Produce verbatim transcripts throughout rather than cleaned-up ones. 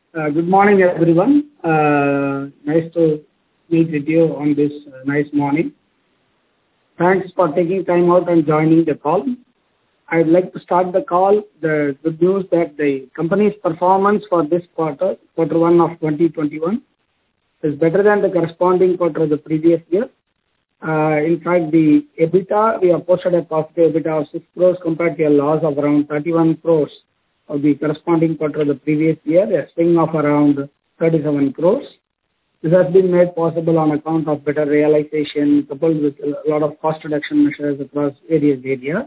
Uh, good morning, everyone. Uh, nice to meet with you on this uh, nice morning. Thanks for taking time out and joining the call. I'd like to start the call. The good news that the company's performance for this quarter, quarter one of twenty twenty-one, is better than the corresponding quarter of the previous year. Uh, in fact, the EBITDA, we have posted a positive EBITDA of six crores compared to a loss of around thirty-one crores of the corresponding quarter of the previous year, a swing of around thirty-seven crores. This has been made possible on account of better realization coupled with a lot of cost reduction measures across various areas.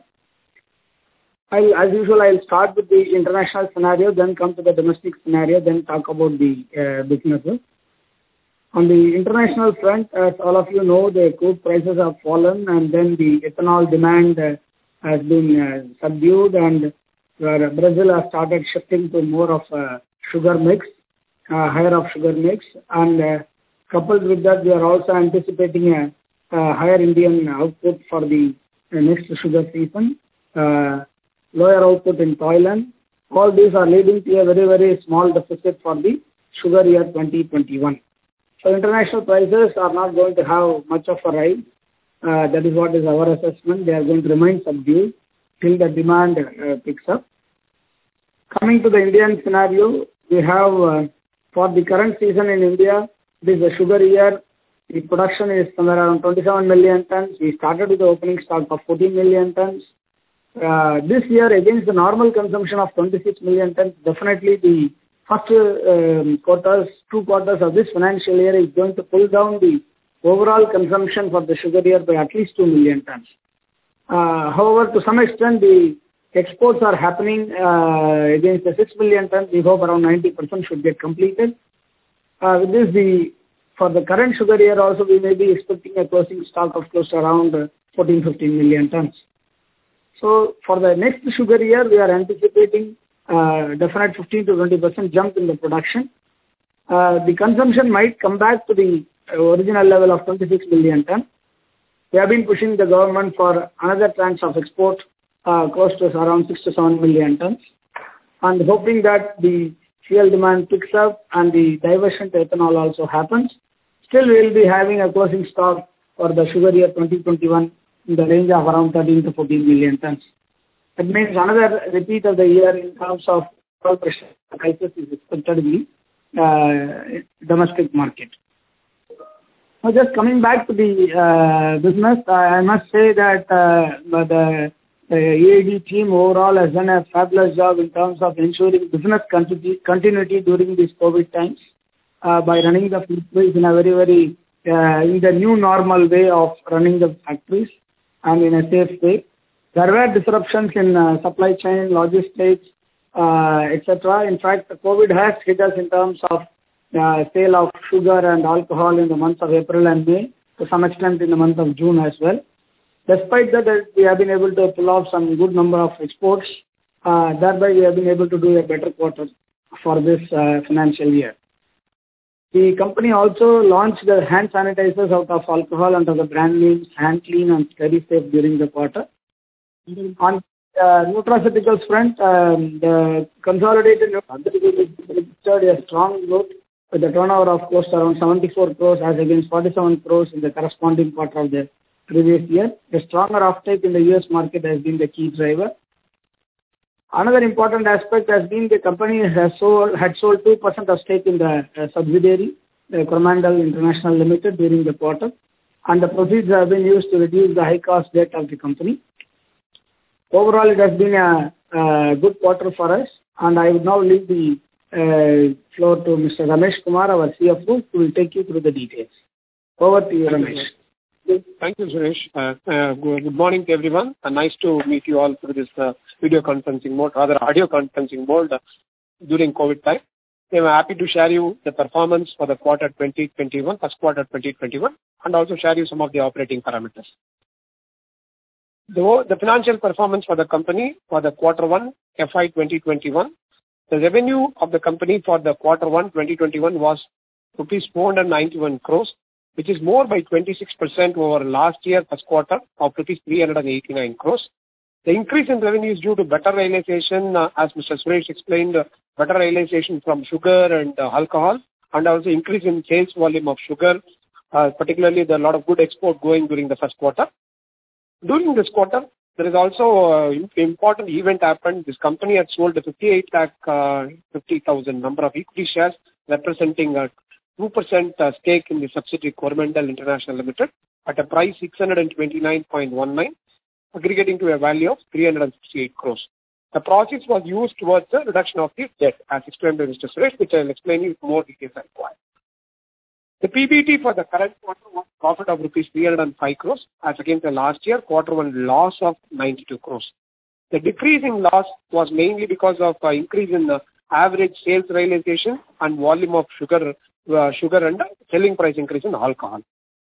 I'll, as usual, I'll start with the international scenario, then come to the domestic scenario, then talk about the uh, businesses. On the international front, as all of you know, the crude prices have fallen and then the ethanol demand uh, has been uh, subdued, and uh, Brazil has started shifting to more of a sugar mix, uh, higher of sugar mix, and uh, coupled with that, we are also anticipating a, a higher Indian output for the uh, next sugar season, uh, lower output in Thailand. All these are leading to a very, very small deficit for the sugar year twenty twenty-one. So international prices are not going to have much of a rise. Uh, that is what is our assessment. They are going to remain subdued till the demand uh, picks up. Coming to the Indian scenario, we have uh, for the current season in India, this is a sugar year. The production is somewhere around twenty-seven million tons. We started with the opening stock of fourteen million tons. Uh, this year, against the normal consumption of twenty-six million tons, definitely the first um, quarters, two quarters of this financial year is going to pull down the overall consumption for the sugar year by at least two million tons. Uh, however, to some extent, the exports are happening uh, against the six million tons. We hope around ninety percent should get completed. Uh, with this, the for the current sugar year also, we may be expecting a closing stock of close to around fourteen to fifteen million tons. So, for the next sugar year, we are anticipating Uh, definite fifteen to twenty percent jump in the production. Uh, the consumption might come back to the original level of twenty-six million ton. We have been pushing the government for another tranche of export uh, close to around six to seven million tons, and hoping that the fuel demand picks up and the diversion to ethanol also happens. Still, we will be having a closing stock for the sugar year twenty twenty-one in the range of around thirteen to fourteen million tons. That means another repeat of the year in terms of prices is expected in the uh, domestic market. Now, just coming back to the uh, business, I must say that uh, the, the E I D team overall has done a fabulous job in terms of ensuring business continu- continuity during these COVID times uh, by running the factories in a very, very, uh, in the new normal way of running the factories and in a safe way. There were disruptions in uh, supply chain, logistics, uh, et cetera. In fact, the COVID has hit us in terms of uh, sale of sugar and alcohol in the months of April and May, to some extent in the month of June as well. Despite that, we have been able to pull off some good number of exports. Uh, thereby, we have been able to do a better quarter for this uh, financial year. The company also launched the hand sanitizers out of alcohol under the brand names Hand Clean and SteriSafe during the quarter. On uh, nutraceuticals front, um, the consolidated registered a strong growth with a turnover of close to around seventy-four crores as against forty-seven crores in the corresponding quarter of the previous year. The stronger offtake in the U S market has been the key driver. Another important aspect has been the company has sold, had sold two percent of stake in the uh, subsidiary, uh, Coromandel International Limited, during the quarter, and the proceeds have been used to reduce the high-cost debt of the company. Overall, it has been a, a good quarter for us, and I would now leave the uh, floor to Mister Ramesh Kumar, our C F O, who will take you through the details. Over to you, Ramesh. Thank you, Suresh. Uh, uh, good morning to everyone, and nice to meet you all through this uh, video conferencing mode, rather audio conferencing mode uh, during COVID time. I'm happy to share you the performance for the quarter twenty twenty-one, first quarter twenty twenty-one, and also share you some of the operating parameters. The, the financial performance for the company for the quarter one F Y twenty twenty-one, the revenue of the company for the quarter one twenty twenty-one was rupees four hundred ninety-one crores, which is more by twenty-six percent over last year first quarter of rupees three hundred eighty-nine crores. The increase in revenue is due to better realization, uh, as Mister Suresh explained, uh, better realization from sugar and uh, alcohol, and also increase in sales volume of sugar, uh, particularly there are a lot of good export going during the first quarter. During this quarter, there is also an uh, important event happened. This company had sold a fifty-eight lakh fifty thousand number of equity shares, representing a two percent uh, stake in the subsidiary Coromandel International Limited at a price six hundred twenty-nine point one nine, aggregating to a value of three hundred sixty-eight crores. The proceeds was used towards the reduction of the debt, as explained by Mister Suresh, which I will explain you more details as required. The P B T for the current quarter was profit of rupees three hundred five crores, as against the last year quarter one loss of ninety-two crores. The decrease in loss was mainly because of uh, increase in the average sales realization and volume of sugar, uh, sugar and selling price increase in alcohol.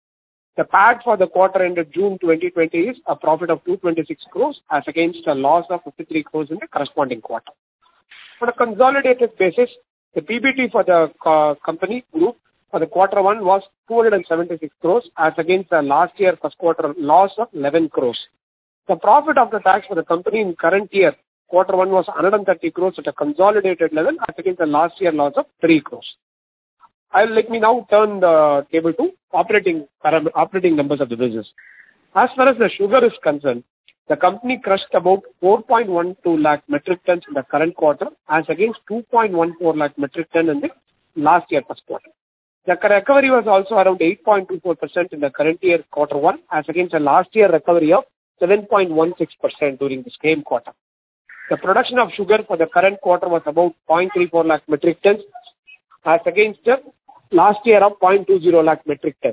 The P A T for the quarter ended June twenty twenty is a profit of two hundred twenty-six crores, as against a loss of fifty-three crores in the corresponding quarter. On a consolidated basis, the P B T for the uh, company group for the quarter one was two hundred seventy-six crores, as against the last year first quarter loss of eleven crores. The profit after tax for the company in current year quarter one was one hundred thirty crores at a consolidated level, as against the last year loss of three crores. I'll let me now turn the table to operating operating numbers of the business. As far as the sugar is concerned, the company crushed about four point one two lakh metric tons in the current quarter, as against two point one four lakh metric tons in the last year first quarter. The recovery was also around eight point two four percent in the current year quarter one, as against the last year recovery of seven point one six percent during the same quarter. The production of sugar for the current quarter was about zero point three four lakh metric tons, as against the last year of zero point two zero lakh metric tons.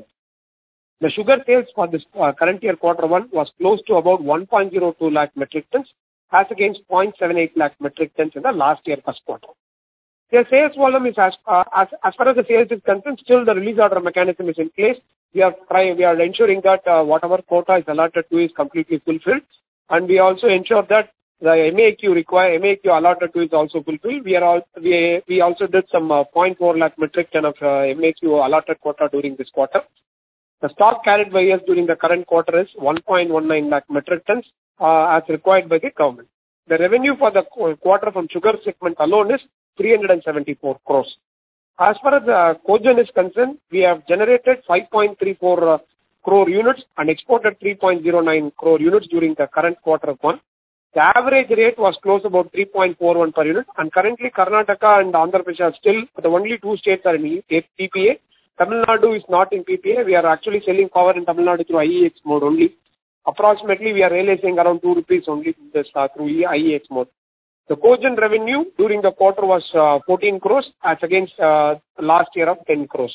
The sugar sales for this uh, current year quarter one was close to about one point zero two lakh metric tons, as against zero point seven eight lakh metric tons in the last year first quarter. The sales volume is as, uh, as as far as the sales is concerned, still the release order mechanism is in place. We are trying, we are ensuring that uh, whatever quota is allotted to is completely fulfilled, and we also ensure that the M A Q require M A Q allotted to is also fulfilled. We are all, we we also did some uh, zero point four lakh metric ton of uh, M A Q allotted quota during this quarter. The stock carried by us during the current quarter is one point one nine lakh metric tons, uh, as required by the government. The revenue for the quarter from sugar segment alone is three hundred seventy-four crores. As far as the cogen is concerned, we have generated five point three four uh, crore units and exported three point zero nine crore units during the current quarter of one. The average rate was close about three point four one per unit, and currently Karnataka and Andhra Pradesh are still the only two states are in P P A. Tamil Nadu is not in P P A. We are actually selling power in Tamil Nadu through I E X mode only. Approximately, we are realizing around two rupees only this, uh, through I E X mode. The cogen revenue during the quarter was uh, fourteen crores, as against uh, last year of ten crores.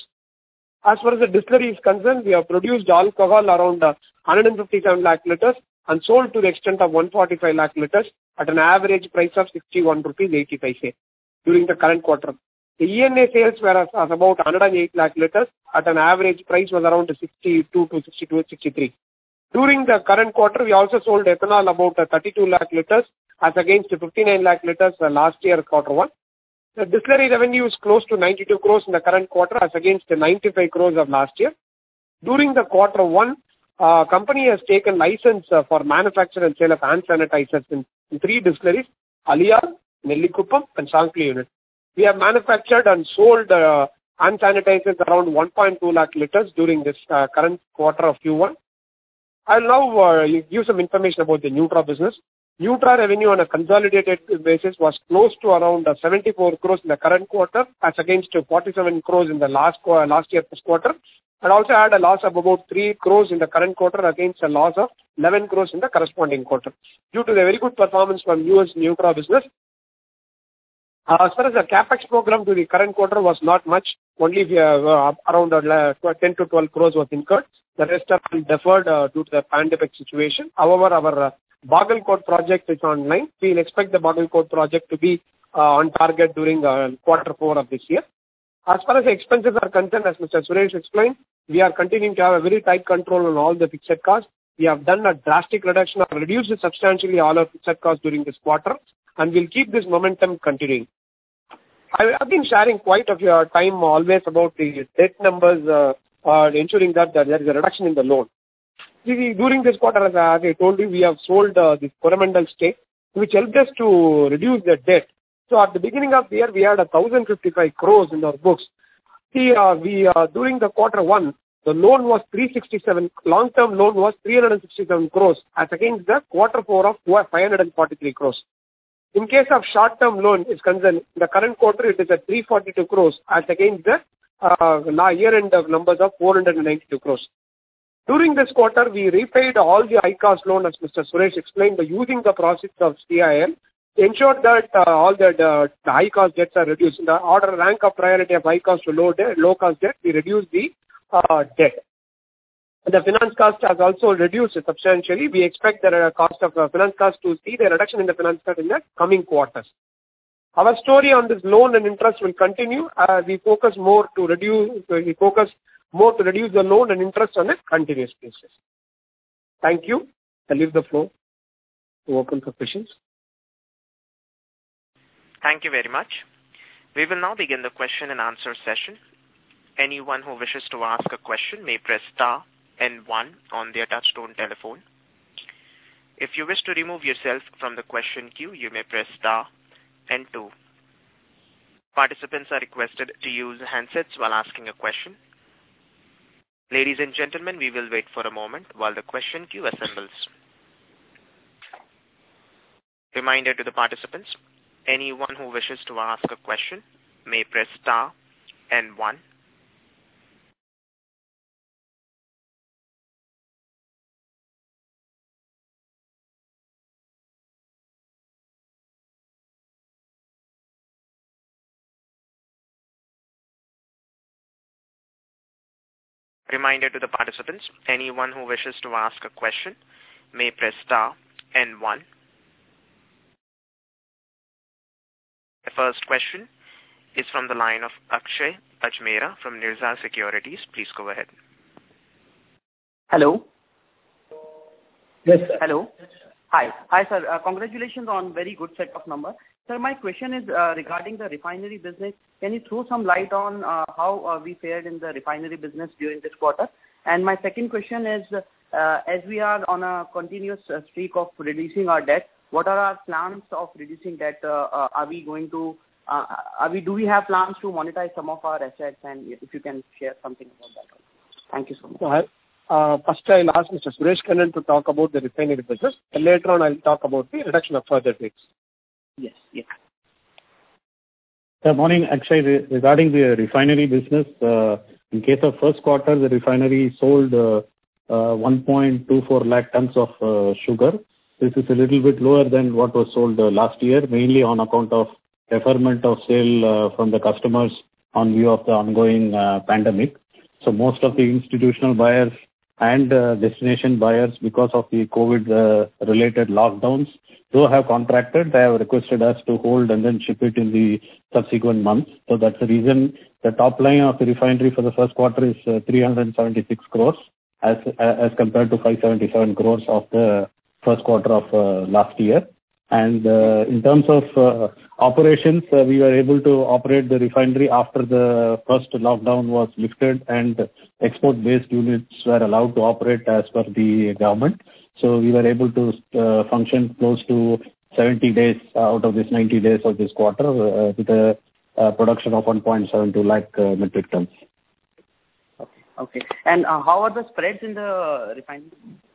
As far as the distillery is concerned, we have produced alcohol around uh, one hundred fifty-seven lakh liters and sold to the extent of one hundred forty-five lakh liters at an average price of sixty-one rupees eighty paise during the current quarter. The E N A sales were as, as about one hundred eight lakh liters at an average price was around sixty-two to sixty-two, sixty-three. During the current quarter, we also sold ethanol about uh, thirty-two lakh liters as against fifty-nine lakh liters uh, last year quarter one. The distillery revenue is close to ninety-two crores in the current quarter as against ninety-five crores of last year. During the quarter one, uh, company has taken license uh, for manufacture and sale of hand sanitizers in, in three distilleries, Aliyar, Nellikuppam and Sankli unit. We have manufactured and sold uh, hand sanitizers around one point two lakh liters during this uh, current quarter of Q one. I'll now uh, give some information about the Nutra business. Nutra revenue on a consolidated basis was close to around uh, seventy-four crores in the current quarter as against uh, forty-seven crores in the last uh, last year first quarter, and also had a loss of about three crores in the current quarter against a loss of eleven crores in the corresponding quarter. Due to the very good performance from U S Nutra business, uh, as far as the capex program to the current quarter was not much, only uh, around uh, ten to twelve crores was incurred. The rest are deferred uh, due to the pandemic situation. However, our uh, Bagalkot project is online. We will expect the Bagalkot project to be uh, on target during uh, quarter four of this year. As far as the expenses are concerned, as Mister Suresh explained, we are continuing to have a very tight control on all the fixed costs. We have done a drastic reduction or reduced substantially all our fixed costs during this quarter, and we'll keep this momentum continuing. I have been sharing quite of your time always about the debt numbers, uh, uh, ensuring that there is a reduction in the loan. See, during this quarter, as I told you, we have sold uh, the Coromandel stake, which helped us to reduce the debt. So at the beginning of the year, we had one thousand fifty-five crores in our books. See, uh, we uh, during the quarter one, the loan was three hundred sixty-seven, long-term loan was three hundred sixty-seven crores as against the quarter four of five hundred forty-three crores. In case of short-term loan is concerned, the current quarter it is at three hundred forty-two crores as against the uh, year-end numbers of four hundred ninety-two crores. During this quarter, we repaid all the high-cost loan, as Mister Suresh explained, by using the proceeds of C I L, ensured that uh, all the, the, the high-cost debts are reduced. In the order rank of priority of high-cost to low debt, low-cost debt, we reduced the uh, debt. The finance cost has also reduced substantially. We expect the uh, cost of uh, finance cost to see the reduction in the finance cost in the coming quarters. Our story on this loan and interest will continue. Uh, we focus more to reduce. We focus more to reduce the loan and interest on a continuous basis. Thank you. I leave the floor to open for questions. Thank you very much. We will now begin the question and answer session. Anyone who wishes to ask a question may press star and one on their touchtone telephone. If you wish to remove yourself from the question queue, you may press star and two. Participants are requested to use handsets while asking a question. Ladies and gentlemen, we will wait for a moment while the question queue assembles. Reminder to the participants, anyone who wishes to ask a question may press star and one. Reminder to the participants, anyone who wishes to ask a question may press star and one. The first question is from the line of Akshay Ajmera from Nirza Securities. Please go ahead. Hello. Yes, sir. Hello. Hi. Hi, sir. Uh, congratulations on very good set of numbers. Sir, my question is uh, regarding the refinery business. Can you throw some light on uh, how uh, we fared in the refinery business during this quarter? And my second question is, uh, as we are on a continuous uh, streak of reducing our debt, what are our plans of reducing debt? Uh, uh, are we going to, uh, are we, do we have plans to monetize some of our assets? And if you can share something about that. Thank you so much. So I, uh, first, I'll ask Mister Suresh Kannan to talk about the refinery business. And later on, I'll talk about the reduction of further debts. Yes, yes. Good morning, Akshay. Regarding the refinery business, uh, in case of first quarter, the refinery sold uh, uh, one point two four lakh tons of uh, sugar. This is a little bit lower than what was sold uh, last year, mainly on account of deferment of sale uh, from the customers on view of the ongoing uh, pandemic. So most of the institutional buyers and uh, destination buyers, because of the COVID-related uh, lockdowns, though have contracted, they have requested us to hold and then ship it in the subsequent months. So that's the reason the top line of the refinery for the first quarter is uh, three hundred seventy-six crores as as compared to five hundred seventy-seven crores of the first quarter of uh, last year. And uh, in terms of uh, operations, uh, we were able to operate the refinery after the first lockdown was lifted and export-based units were allowed to operate as per the government. So we were able to uh, function close to seventy days out of this ninety days of this quarter uh, with a uh, production of one point seven two lakh uh, metric tons. Okay. Okay. And uh, how are the spreads in the refinery?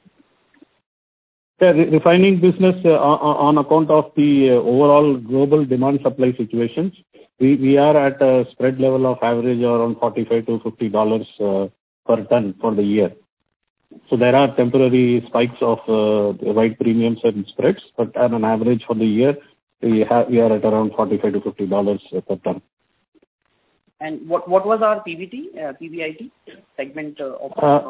The re- refining business, uh, on, on account of the uh, overall global demand supply situations, we, we are at a spread level of average around forty-five to fifty dollars uh, per ton for the year. So there are temporary spikes of uh, wide premiums and spreads, but on an average for the year, we have we are at around forty-five to fifty dollars per ton. And what what was our P B T, uh, P B I T segment uh, of uh,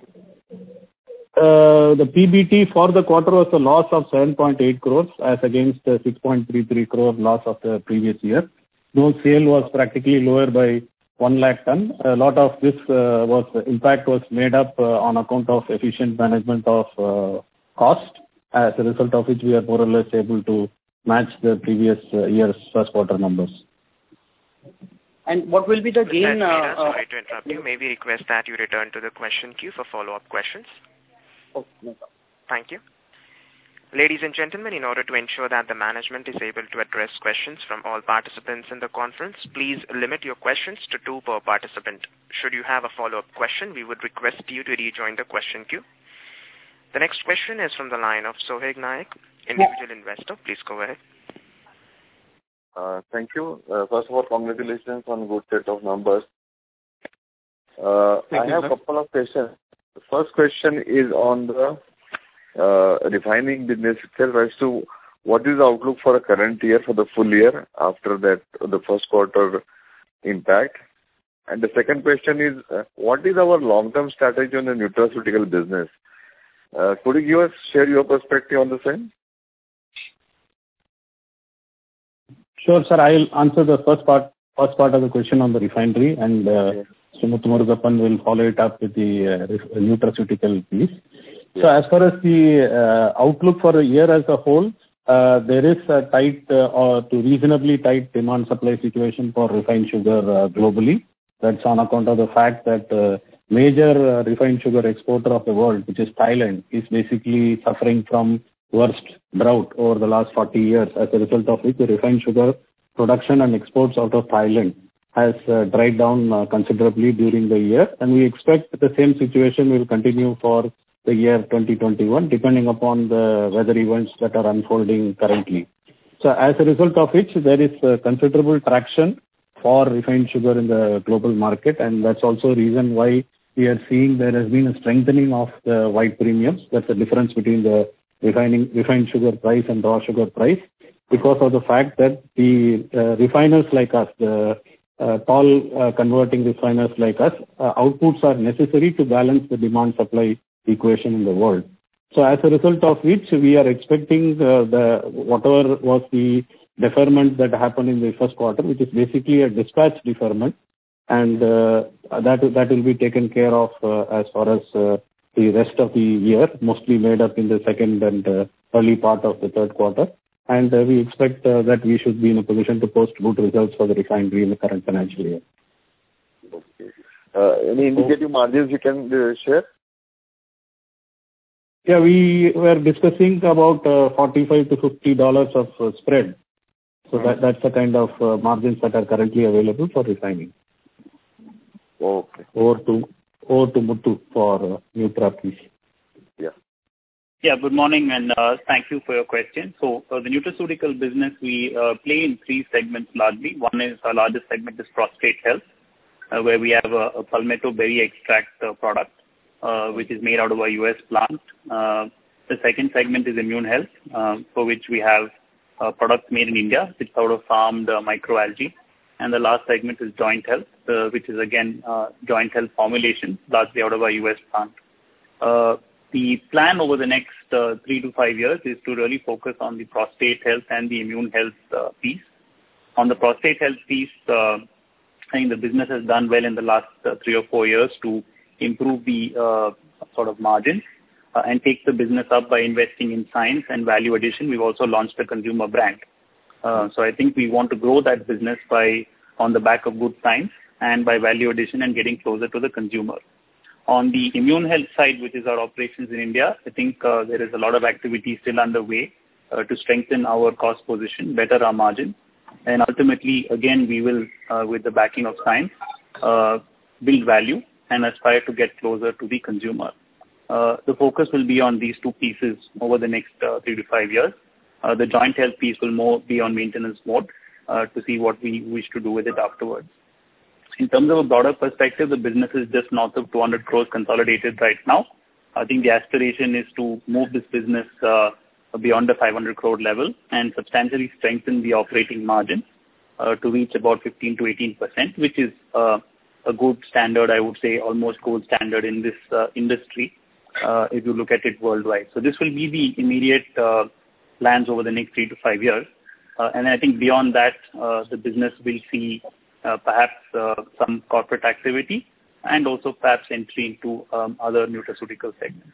uh, the P B T for the quarter was a loss of seven point eight crores as against the six point three three crore loss of the previous year. Though sale was practically lower by one lakh ton. A lot of this uh, was impact was made up uh, on account of efficient management of uh, cost, as a result of which we are more or less able to match the previous uh, year's first quarter numbers. And what will be the gain? Uh, uh, sorry to interrupt you. May we request that you return to the question queue for follow-up questions? Oh, no problem. Thank you. Ladies and gentlemen, in order to ensure that the management is able to address questions from all participants in the conference, please limit your questions to two per participant. Should you have a follow-up question, we would request you to rejoin the question queue. The next question is from the line of Soheg Naik, individual investor. Please go ahead. Uh, thank you. Uh, first of all, congratulations on good set of numbers. Uh, I have a couple of questions. The first question is on the uh, refining business itself as to what is the outlook for the current year, for the full year, after that, the first quarter impact. And the second question is, uh, what is our long-term strategy on the nutraceutical business? Uh, could you give us, share your perspective on the same? Sure, sir. I'll answer the first part first part of the question on the refinery, and uh, Muthu Murugappan will follow it up with the uh, nutraceutical piece. Yeah. So as far as the uh, outlook for the year as a whole, uh, there is a tight uh, or to reasonably tight demand-supply situation for refined sugar uh, globally. That's on account of the fact that uh, major uh, refined sugar exporter of the world, which is Thailand, is basically suffering from worst drought over the last forty years, as a result of which the refined sugar production and exports out of Thailand has uh, dried down uh, considerably during the year, and we expect that the same situation will continue for the year twenty twenty-one, depending upon the weather events that are unfolding currently. So as a result of which, there is uh, considerable traction for refined sugar in the global market, and that's also a reason why we are seeing there has been a strengthening of the white premiums. That's the difference between the refining refined sugar price and raw sugar price, because of the fact that the uh, refiners like us, the uh, tall uh, converting refiners like us, uh, outputs are necessary to balance the demand-supply equation in the world. So as a result of which, we are expecting uh, the whatever was the deferment that happened in the first quarter, which is basically a dispatch deferment, and uh, that that will be taken care of uh, as far as uh, the rest of the year, mostly made up in the second and uh, early part of the third quarter. And uh, we expect uh, that we should be in a position to post good results for the refinery in the current financial year. Okay. Uh, any indicative margins you can uh, share? Yeah, we were discussing about uh, forty-five to fifty dollars of uh, spread. So mm-hmm. that, that's the kind of uh, margins that are currently available for refining. Okay. Over to over to Muthu for uh, Nutra, please. Yeah. Yeah, good morning, and uh, thank you for your question. So uh, the nutraceutical business, we uh, play in three segments largely. One is our largest segment is prostate health, uh, where we have a, a palmetto berry extract uh, product, uh, which is made out of a U S plant. Uh, the second segment is immune health, uh, for which we have uh, products made in India, which is out of farmed uh, microalgae. And the last segment is joint health, uh, which is again uh, joint health formulation, largely out of our U S plant. Uh, the plan over the next uh, three to five years is to really focus on the prostate health and the immune health uh, piece. On the prostate health piece, uh, I think the business has done well in the last uh, three or four years to improve the uh, sort of margins uh, and take the business up by investing in science and value addition. We've also launched a consumer brand. Uh, so I think we want to grow that business by on the back of good science and by value addition and getting closer to the consumer. On the immune health side, which is our operations in India, I think uh, there is a lot of activity still underway uh, to strengthen our cost position, better our margin, and ultimately, again, we will, uh, with the backing of science, uh, build value and aspire to get closer to the consumer. Uh, the focus will be on these two pieces over the next uh, three to five years. Uh, the joint health piece will more be on maintenance mode uh, to see what we wish to do with it afterwards. In terms of a broader perspective, the business is just north of two hundred crores consolidated right now. I think the aspiration is to move this business uh, beyond the five hundred crore level and substantially strengthen the operating margin uh, to reach about fifteen to eighteen percent, which is uh, a good standard, I would say, almost gold standard in this uh, industry uh, if you look at it worldwide. So this will be the immediate uh, plans over the next three to five years. Uh, and I think beyond that, uh, the business will see uh, perhaps uh, some corporate activity and also perhaps entry into um, other nutraceutical segments.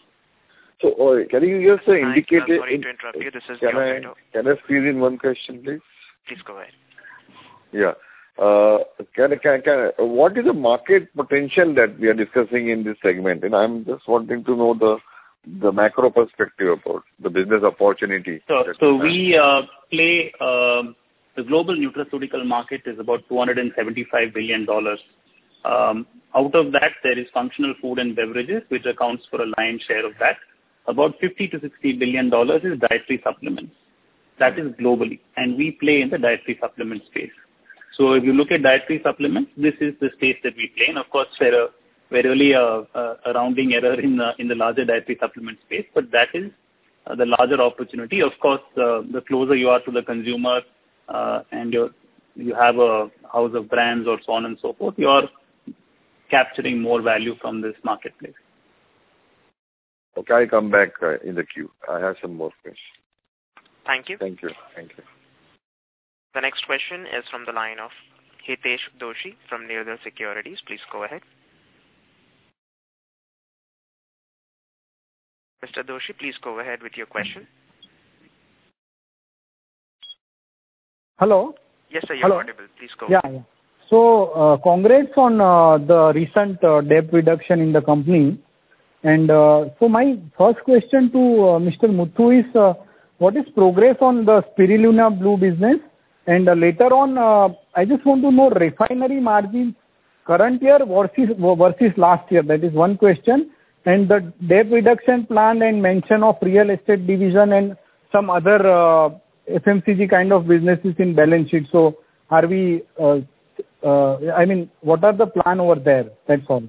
So, uh, can you give us an indicator? Sorry to interrupt you. This is can I, can I squeeze in one question, please? Please go ahead. Yeah. Uh, can, can, can, what is the market potential that we are discussing in this segment? And I'm just wanting to know the the macro perspective about the business opportunity. So, so we uh, play, uh, the global nutraceutical market is about two hundred seventy-five billion dollars. Um, out of that, there is functional food and beverages, which accounts for a lion's share of that. About fifty to sixty billion dollars is dietary supplements. That is globally. And we play in the dietary supplement space. So if you look at dietary supplements, this is the space that we play in. Of course, we're, a, we're really a, a, a rounding error in the, in the larger dietary supplement space, but that is uh, the larger opportunity. Of course, uh, the closer you are to the consumer uh, and you're, you have a house of brands or so on and so forth, you are capturing more value from this marketplace. Okay, I'll come back uh, in the queue. I have some more questions. Thank you. Thank you. Thank you. The next question is from the line of Hitesh Doshi from Nirdhar Securities. Please go ahead. Mister Doshi, please go ahead with your question. Hello? Yes, sir, you're Hello. audible. Please go yeah, ahead. Yeah. So, uh, congrats on uh, the recent uh, debt reduction in the company. And uh, so my first question to uh, Mister Muthu is, uh, what is progress on the Spirulina Blue business? And uh, later on, uh, I just want to know refinery margins current year versus, versus last year. That is one question. And the debt reduction plan and mention of real estate division and some other uh, F M C G kind of businesses in balance sheet. So are we, uh, uh, I mean, what are the plan over there? That's all.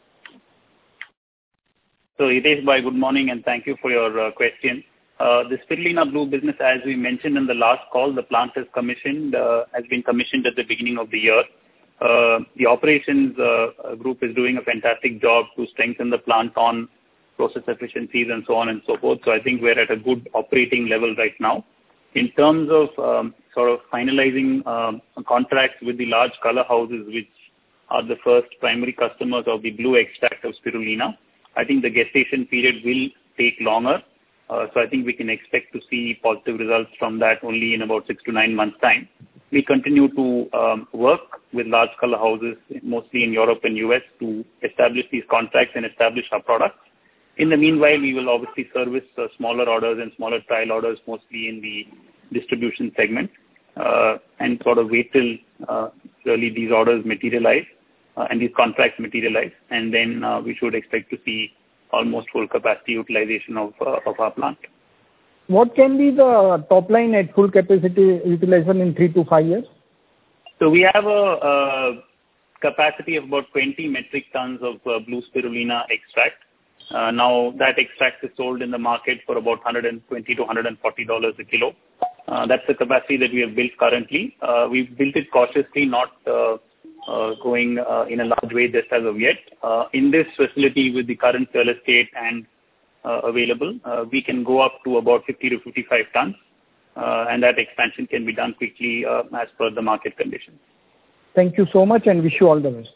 So Hitesh bhai, good morning and thank you for your uh, question. Uh, the Spirulina Blue business, as we mentioned in the last call, the plant is commissioned, uh, has been commissioned at the beginning of the year. Uh, the operations uh, group is doing a fantastic job to strengthen the plant on process efficiencies and so on and so forth. So I think we're at a good operating level right now. In terms of um, sort of finalizing um, contracts with the large color houses, which are the first primary customers of the blue extract of Spirulina, I think the gestation period will take longer. Uh, so I think we can expect to see positive results from that only in about six to nine months' time. We continue to um, work with large color houses, mostly in Europe and U S, to establish these contracts and establish our products. In the meanwhile, we will obviously service uh, smaller orders and smaller trial orders, mostly in the distribution segment, uh, and sort of wait till uh, really these orders materialize uh, and these contracts materialize, and then uh, we should expect to see almost full capacity utilization of uh, of our plant. What can be the top line at full capacity utilization in three to five years? So we have a, a capacity of about twenty metric tons of uh, blue spirulina extract. Uh, now that extract is sold in the market for about one hundred twenty to one hundred forty dollars a kilo. Uh, that's the capacity that we have built currently. Uh, we've built it cautiously, not uh, uh, going uh, in a large way just as of yet. Uh, in this facility with the current real estate and uh, available, uh, we can go up to about fifty to fifty-five tons. Uh, and that expansion can be done quickly uh, as per the market conditions. Thank you so much and wish you all the best.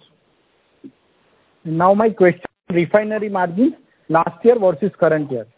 Now my question, refinery margins last year versus current year.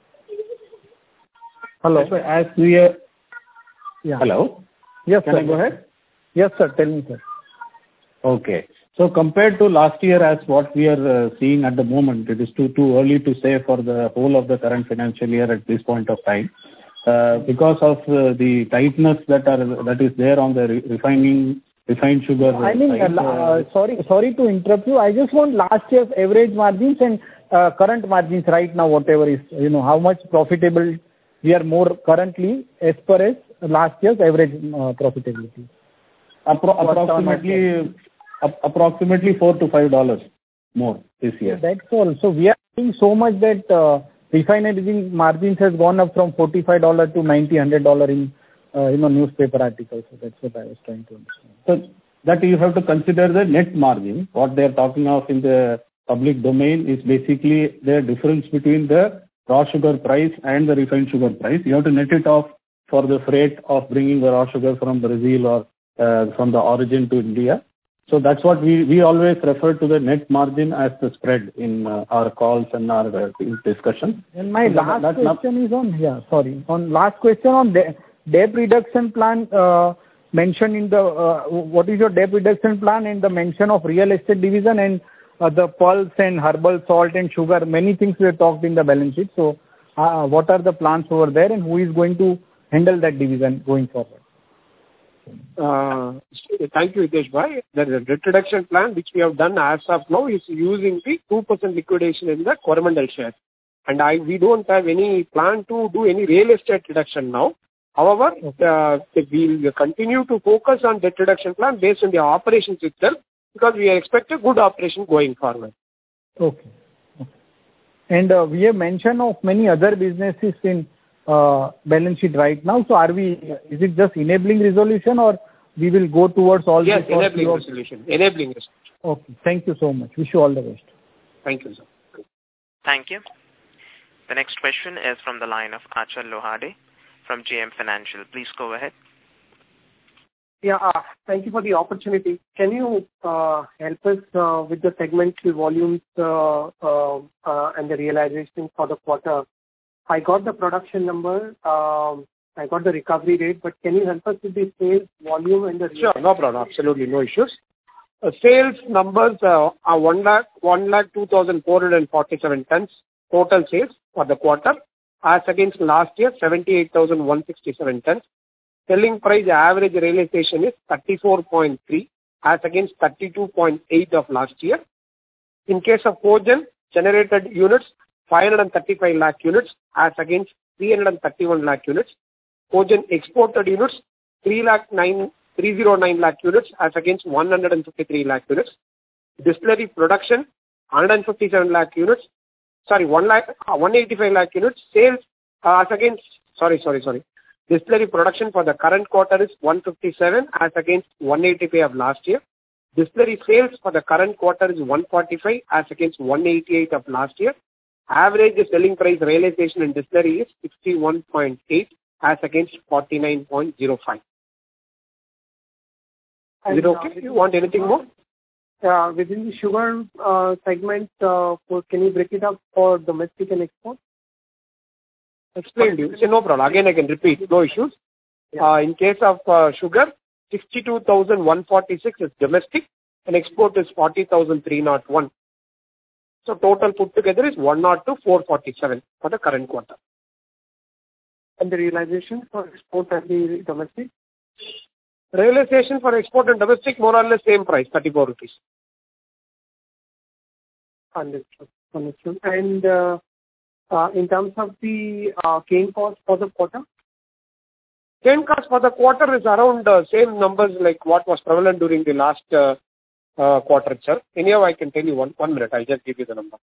Hello. So as we are, yeah. Hello. Yes, Can sir. I go ahead? Yes, sir. Tell me, sir. Okay. So compared to last year, as what we are uh, seeing at the moment, it is too too early to say for the whole of the current financial year at this point of time. Uh, because of uh, the tightness that are that is there on the re- refining refined sugar. I mean, side, uh, uh, sorry, sorry to interrupt you. I just want last year's average margins and uh, current margins right now, whatever is, you know, how much profitable we are more currently as per as last year's average uh, profitability. Appro- approximately ap- approximately four to five dollars more this year. That's all. So we are seeing so much that. Uh, Refinery margins has gone up from forty-five dollars to ninety, one hundred dollars in, uh, you know, newspaper articles. So that's what I was trying to understand. So that you have to consider the net margin. What they are talking of in the public domain is basically the difference between the raw sugar price and the refined sugar price. You have to net it off for the freight of bringing the raw sugar from Brazil or uh, from the origin to India. So that's what we, we always refer to the net margin as the spread in uh, our calls and our uh, discussions. And my so last that, question not... is on, yeah, sorry, on last question on de- debt reduction plan uh, mentioned in the, uh, what is your debt reduction plan and the mention of real estate division and uh, the pulse and herbal salt and sugar, many things we have talked in the balance sheet. So uh, what are the plans over there, and who is going to handle that division going forward? Uh, thank you, Hitesh Bhai. The debt reduction plan which we have done as of now is using the two percent liquidation in the Coromandel shares. And I, we don't have any plan to do any real estate reduction now. However, uh, we will continue to focus on debt reduction plan based on the operations itself, because we expect a good operation going forward. Okay. okay. And uh, we have mention of many other businesses in uh, balance sheet right now. So are we, is it just enabling resolution, or we will go towards all yes, this? Yes, enabling resolution. Enabling resolution. Okay. Thank you so much. Wish you all the best. Thank you, sir. Thank you. The next question is from the line of Achal Lohade from J M Financial. Please go ahead. Yeah, uh, thank you for the opportunity. Can you uh, help us uh, with the segmental volumes uh, uh, uh, and the realization for the quarter? I got the production number, um, I got the recovery rate, but can you help us with the sales volume and the Sure, no problem. Absolutely no issues. Uh, sales numbers uh, are one lakh, one lakh two thousand four hundred forty-seven tons total sales for the quarter, as against last year seventy-eight thousand one hundred sixty-seven tons. Selling price average realization is thirty-four point three as against thirty-two point eight of last year. In case of cogen, generated units five hundred thirty-five lakh units as against three hundred thirty-one lakh units. Cogen exported units three lakh nine, three hundred nine lakh units as against one hundred fifty-three lakh units. Distillery production one hundred fifty-seven lakh units, sorry, one lakh, uh, one hundred eighty-five lakh units. Sales uh, as against, sorry, sorry, sorry. Distillery production for the current quarter is one hundred fifty-seven as against one hundred eighty-five of last year. Distillery sales for the current quarter is one hundred forty-five as against one hundred eighty-eight of last year. Average selling price realization in distillery is sixty-one point eight as against forty-nine point zero five. Is it okay? You want anything more? Uh, within the sugar uh, segment, uh, for, can you break it up for domestic and export? Explained you. Say no problem. Again, I can repeat. No issues. Yeah. Uh, in case of uh, sugar, sixty-two thousand one hundred forty-six is domestic and export is forty thousand three hundred one. So total put together is one hundred two thousand four hundred forty-seven for the current quarter. And the realization for export and the domestic? Realization for export and domestic more or less same price, thirty-four rupees. Understood. Understood. And uh, uh, in terms of the uh, cane cost for the quarter? Cane cost for the quarter is around uh, same numbers like what was prevalent during the last uh, uh, quarter, sir. Anyhow, I can tell you one, one minute. I'll just give you the number.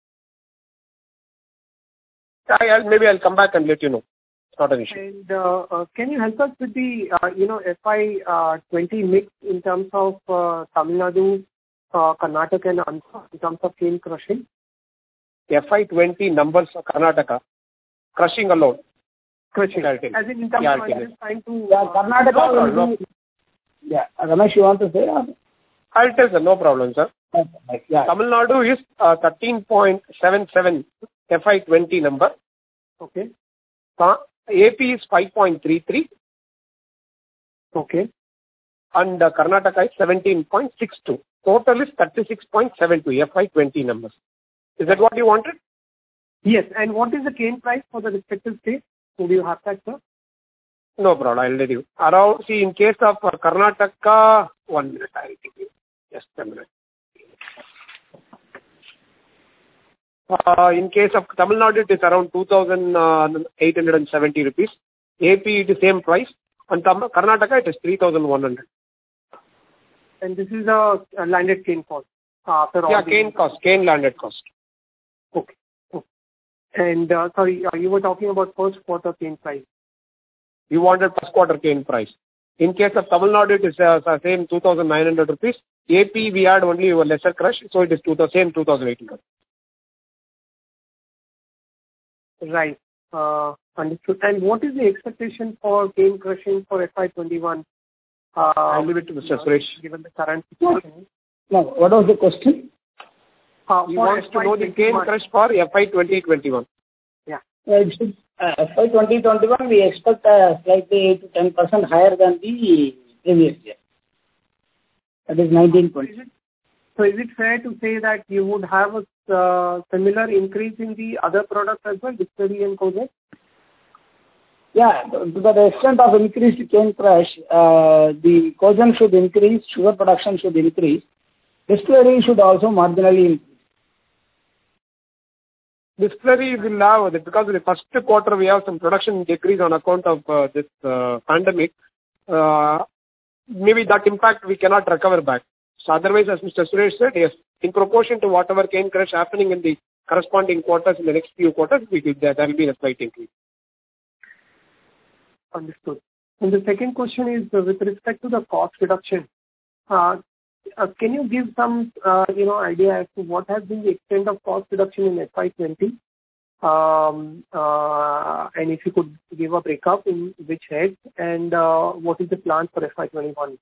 I, I'll, maybe I'll come back and let you know. It's not an issue. And uh, uh, can you help us with the, uh, you know, F Y twenty mix in terms of uh, Tamil Nadu, uh, Karnataka and Andhra in terms of cane crushing? F Y twenty numbers for Karnataka. Crushing alone. Crushing. As in, in terms yeah, of I'm just trying to... Yeah, Karnataka no, will no. be... Yeah, Ramesh, you want to say? I'll tell sir, no problem, sir. Okay. Yeah. Tamil Nadu is uh, thirteen point seven seven F Y twenty number. Okay. Uh, A P is five point three three. Okay. And uh, Karnataka is seventeen point six two. Total is thirty-six point seven two F Y twenty numbers. Is that what you wanted? Yes. And what is the cane price for the respective states? Would you have that, sir? No problem. I'll let you. Around, see, in case of uh, Karnataka, one minute. I'll give you. Just a minute. Uh, in case of Tamil Nadu, it is around two thousand eight hundred seventy rupees. A P, it is same price. And Tam- Karnataka, it is three thousand one hundred. And this is a, a landed cane cost? Uh, after all yeah, the... cane cost, cane landed cost. Okay. okay. And, uh, sorry, uh, you were talking about first quarter cane price. You wanted first quarter cane price. In case of Tamil Nadu, it is uh, same two thousand nine hundred rupees. A P, we had only a lesser crush, so it is two, the same two thousand eight hundred. Right. Uh, understood. And what is the expectation for cane crushing for F Y twenty-one? Uh, I'll leave it to Mister Suresh. Given the current situation. No, what was the question? Uh, he wants to know the cane crush for F Y twenty twenty-one. Yeah. Uh, F Y twenty twenty-one, we expect uh, slightly eight to ten percent higher than the previous year. That is nineteen twenty. So is it fair to say that you would have a uh, similar increase in the other products as well, distillery and cogen? Yeah, to the extent of increased cane crush, uh, the cogen should increase, sugar production should increase, distillery should also marginally increase. Distillery will have, because in the first quarter we have some production decrease on account of uh, this uh, pandemic. Uh, maybe that impact we cannot recover back. So otherwise, as Mister Suresh said, yes, in proportion to whatever cane crush happening in the corresponding quarters in the next few quarters, we will, there will be a slight increase. Understood. And the second question is uh, with respect to the cost reduction. Uh, uh, can you give some uh, you know idea as to what has been the extent of cost reduction in F Y twenty? Um, uh, and if you could give a breakup in which heads, and uh, what is the plan for F Y twenty-one?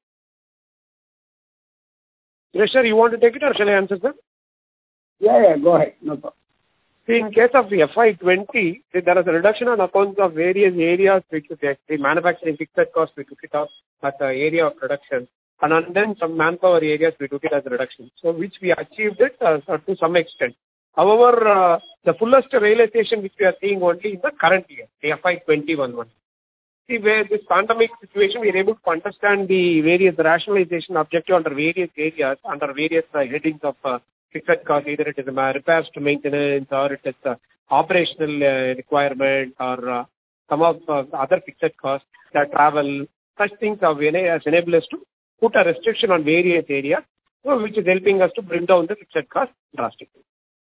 Yes, sir, you want to take it or shall I answer, sir? Yeah, yeah, go ahead. No problem. See, in case of the F Y twenty, there is a reduction on account of various areas which the manufacturing fixed cost, we took it off at the area of production. And then some manpower areas, we took it as a reduction. So, which we achieved it uh, to some extent. However, uh, the fullest realization which we are seeing only in the current year, the F Y twenty-one one. See, where this pandemic situation, we are able to understand the various rationalization objective under various areas, under various uh, headings of uh, fixed cost, either it is uh, repairs to maintenance or it is uh, operational uh, requirement or uh, some of uh, other fixed costs, that travel, such things have has enabled us to put a restriction on various areas, so which is helping us to bring down the fixed cost drastically.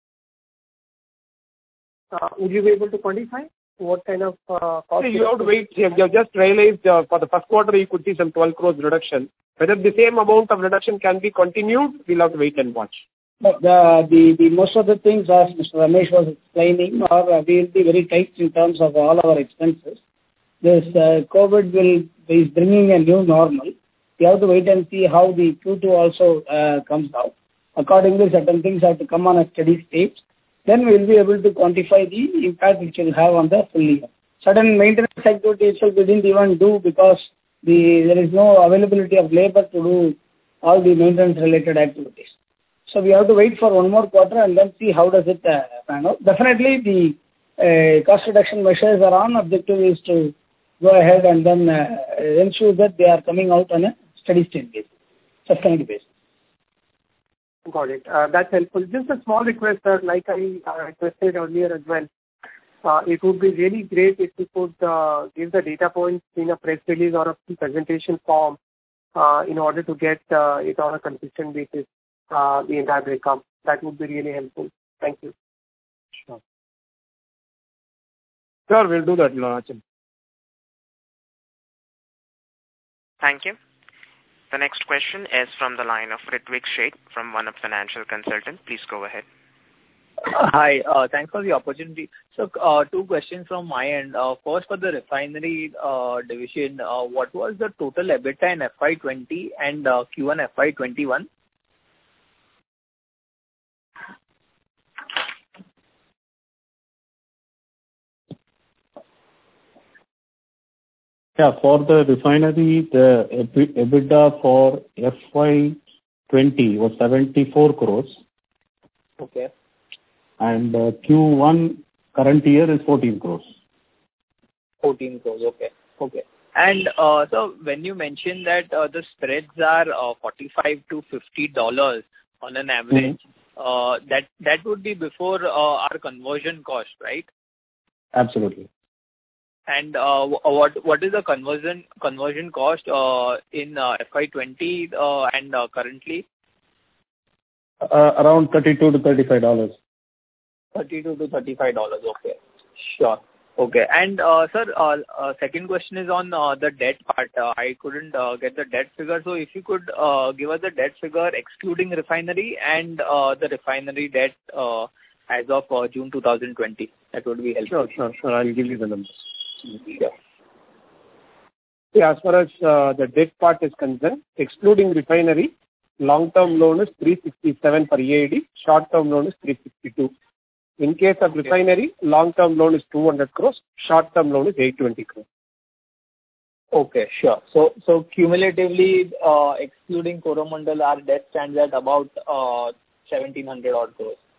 Uh, would you be able to quantify what kind of uh, cost? See, you have to wait. You have just realized uh, for the first quarter you could see some twelve crores reduction. Whether the same amount of reduction can be continued, we'll have to wait and watch. But the, the, the most of the things, as Mister Ramesh was explaining, are uh, we will be very tight in terms of all our expenses. This uh, COVID will is bringing a new normal. We have to wait and see how the Q two also uh, comes out. Accordingly, certain things have to come on a steady state. Then we will be able to quantify the impact which will have on the full year. Certain maintenance activities we didn't even do because the there is no availability of labor to do all the maintenance related activities. So we have to wait for one more quarter and then see how does it uh, pan out. Definitely the uh, cost reduction measures are on. Objective is to go ahead and then uh, ensure that they are coming out on a steady state basis, sustainable basis. Got it. Uh, that's helpful. Just a small request, sir, like I uh, requested earlier as well. Uh, it would be really great if you could uh, give the data points in a press release or a presentation form uh, in order to get uh, it on a consistent basis, uh, the entire breakup. That would be really helpful. Thank you. Sure. Sure, we'll do that, Lachim. Thank you. The next question is from the line of Ritwik Sheth from One Up Financial Consultant. Please go ahead. Hi, uh, thanks for the opportunity. So, uh, two questions from my end. Uh, first, for the refinery uh, division, uh, what was the total EBITDA in F Y twenty and uh, Q one F Y twenty-one? Yeah, for the refinery, the EBITDA for F Y twenty was seventy-four crores. Okay. And uh, Q one current year is fourteen crores. fourteen crores, okay. Okay. And uh, so when you mentioned that uh, the spreads are uh, forty-five to fifty dollars on an average, mm-hmm. uh, that that would be before uh, our conversion cost, right? Absolutely. And uh, what what is the conversion conversion cost uh, in uh, F Y twenty uh, and uh, currently? Uh, around thirty-two to thirty-five dollars. thirty-two to thirty-five dollars. Okay. Sure. Okay. And uh, sir, uh, uh, second question is on uh, the debt part. Uh, I couldn't uh, get the debt figure. So if you could uh, give us the debt figure excluding refinery and uh, the refinery debt uh, as of uh, June twenty twenty, that would be helpful. Sure, sure, sure. I'll give you the numbers. Sure. Yeah, as far as uh, the debt part is concerned, excluding refinery, long-term loan is three sixty-seven per E I D, short-term loan is three sixty-two. In case of okay. refinery, long-term loan is two hundred crores, short-term loan is eight twenty crores. Okay, sure. So, so cumulatively, uh, excluding Coromandel, our debt stands at about uh, seventeen hundred odd crores.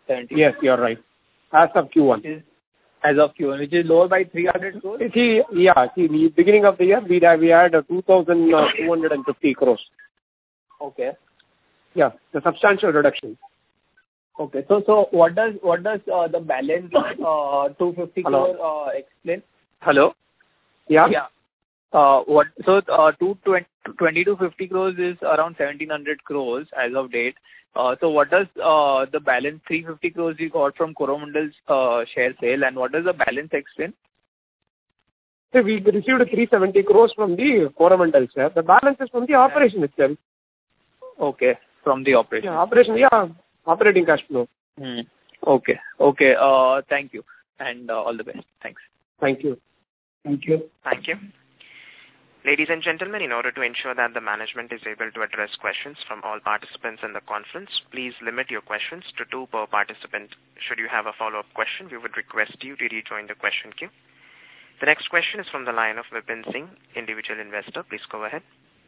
seventy. Yes, you're right. As of Q one. Is, as of Q one, which is lower by three hundred crores? See, yeah, see, the beginning of the year, we had, we had uh, two thousand two hundred fifty crores. Okay. Yeah, the substantial reduction. Okay. So, so what does, what does uh, the balance uh, two hundred fifty crore uh, explain? Hello? Yeah? Yeah. Uh, what, so, uh, two twenty to fifty crores is around seventeen hundred crores as of date. Uh, so what does uh, the balance three hundred fifty crores you got from Coromandel's uh, share sale, and what does the balance explain? So we received three hundred seventy crores from the Coromandel share. The balance is from the operation itself. Okay, from the operation. Yeah, operation, yeah, operating cash flow. Hmm. Okay, okay. Uh, thank you, and uh, all the best. Thanks. Thank you. Thank you. Thank you. Ladies and gentlemen, in order to ensure that the management is able to address questions from all participants in the conference, please limit your questions to two per participant. Should you have a follow-up question, we would request you to rejoin the question queue. The next question is from the line of Vipin Singh, individual investor. Please go ahead.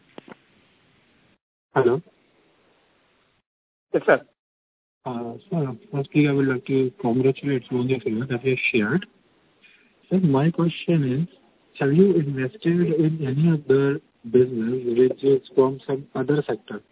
Hello. Yes, sir. Uh, sir, firstly, I would like to congratulate you on the figure that you shared. Sir, my question is, have you invested in any other business which is from some other sector?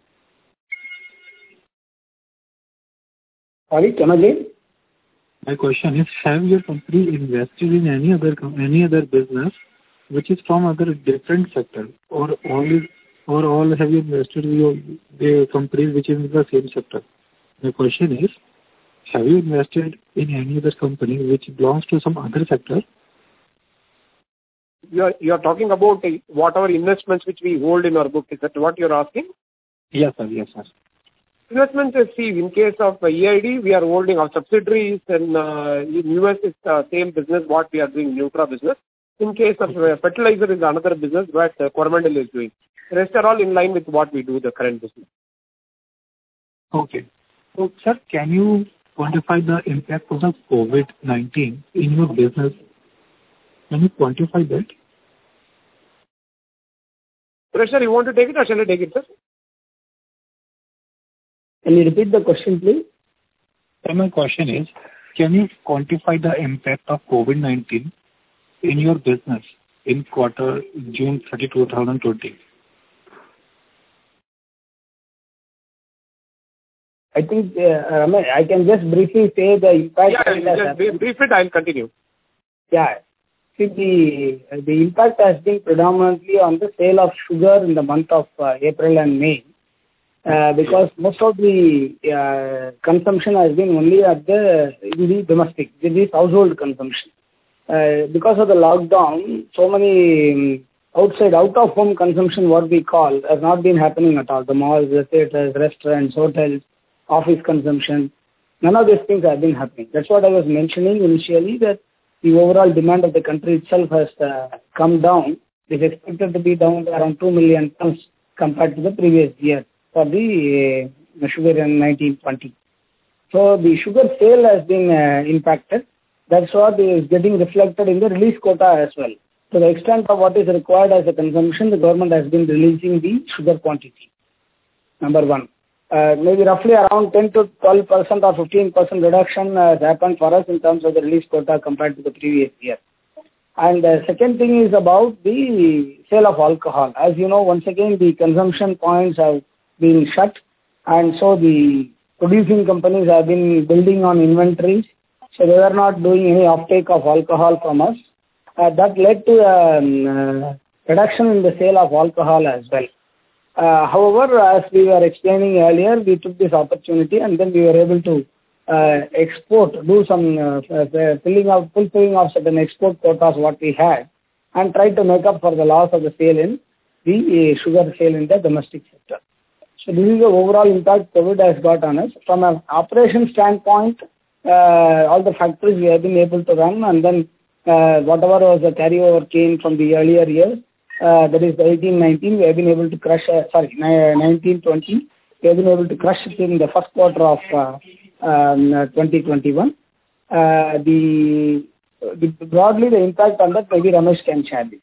Sorry, come again? My question is, have your company invested in any other any other business which is from other different sector, or all or all have you invested in your the companies which is in the same sector? My question is, have you invested in any other company which belongs to some other sector? You're, you're talking about uh, whatever investments which we hold in our book. Is that what you're asking? Yes, sir. Yes, sir. Investments is, see, in case of uh, E I D, we are holding our subsidiaries, and uh, in U S it's the uh, same business what we are doing, Nutra business. In case of uh, fertilizer is another business what uh, Coromandel is doing. The rest are all in line with what we do, the current business. Okay. So, sir, can you quantify the impact of the COVID nineteen in your business? Can you quantify that? Sir, you want to take it or shall I take it, sir? Can you repeat the question, please? So my question is, can you quantify the impact of COVID nineteen in your business in quarter June thirtieth, twenty twenty? I think uh, I can just briefly say the impact. Yeah, just brief it, I'll continue. Yeah. See, the, the impact has been predominantly on the sale of sugar in the month of uh, April and May. Uh, because most of the uh, consumption has been only at the, in the domestic, in the household consumption. Uh, because of the lockdown, so many um, outside, out-of-home consumption, what we call, has not been happening at all. The malls, the theaters, restaurants, hotels, office consumption, none of these things have been happening. That's what I was mentioning initially, that the overall demand of the country itself has uh, come down. It is expected to be down to around two million tons compared to the previous year for the uh, sugar in nineteen twenty. So the sugar sale has been uh, impacted. That's what is getting reflected in the release quota as well. To the extent of what is required as a consumption, the government has been releasing the sugar quantity. Number one. Uh, maybe roughly around ten to twelve percent or fifteen percent reduction uh, has happened for us in terms of the release quota compared to the previous year. And the uh, second thing is about the sale of alcohol. As you know, once again, the consumption points have been shut, and so the producing companies have been building on inventories, so they were not doing any offtake of alcohol from us. Uh, that led to a um, uh, reduction in the sale of alcohol as well. Uh, however, as we were explaining earlier, we took this opportunity and then we were able to uh, export, do some uh, filling out, fulfilling of certain export quotas what we had, and try to make up for the loss of the sale in the uh, sugar sale in the domestic sector. So this is the overall impact COVID has got on us. From an operation standpoint, uh, all the factories we have been able to run, and then uh, whatever was the carryover came from the earlier years, Uh, that is the eighteen nineteen, we have been able to crush, uh, sorry, nineteen twenty, we have been able to crush it in the first quarter of uh, um, twenty twenty-one. Uh, the, the broadly the impact on that, maybe Ramesh can share it.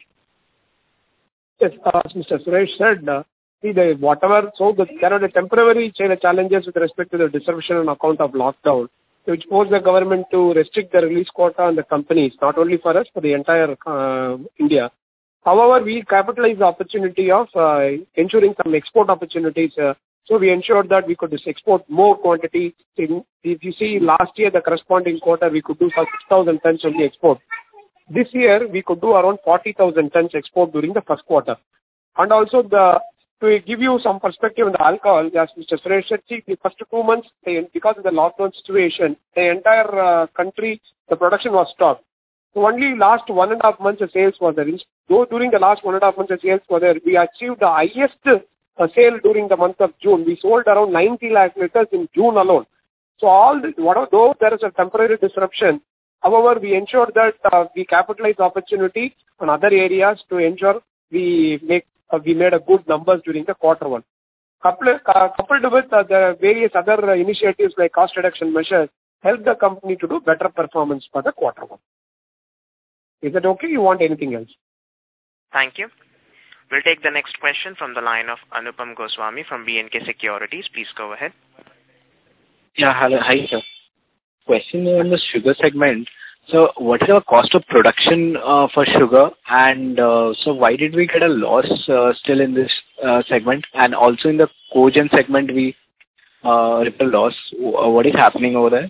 Yes, uh, as Mister Suresh said, uh, see the whatever, so the, there are the temporary challenges with respect to the disruption on account of lockdown. which forced the government to restrict the release quota on the companies, not only for us, for the entire uh, India. However, we capitalized the opportunity of uh, ensuring some export opportunities. Uh, so we ensured that we could just export more quantity. If you see last year, the corresponding quarter, we could do six thousand tons only export. This year, we could do around forty thousand tons export during the first quarter. And also, the to give you some perspective on the alcohol, as Mister Suresh said, see, the first two months, they, because of the lockdown situation, the entire uh, country, the production was stopped. So only last one and a half months of sales was there. Though during the last one and a half months of sales was there, we achieved the highest uh, sale during the month of June. We sold around ninety lakh liters in June alone. So all the, whatever, though there is a temporary disruption, however, we ensured that uh, we capitalize opportunity on other areas to ensure we make uh, we made a good numbers during the quarter one. Coupled, uh, coupled with uh, the various other uh, initiatives like cost reduction measures, help the company to do better performance for the quarter one. Is that okay? You want anything else? Thank you. We'll take the next question from the line of Anupam Goswami from B and K Securities. Please go ahead. Yeah, hello. Hi, sir. Question on the sugar segment. So what is our cost of production uh, for sugar, and uh, so why did we get a loss uh, still in this uh, segment, and also in the cogen segment we uh, get a loss? What is happening over there?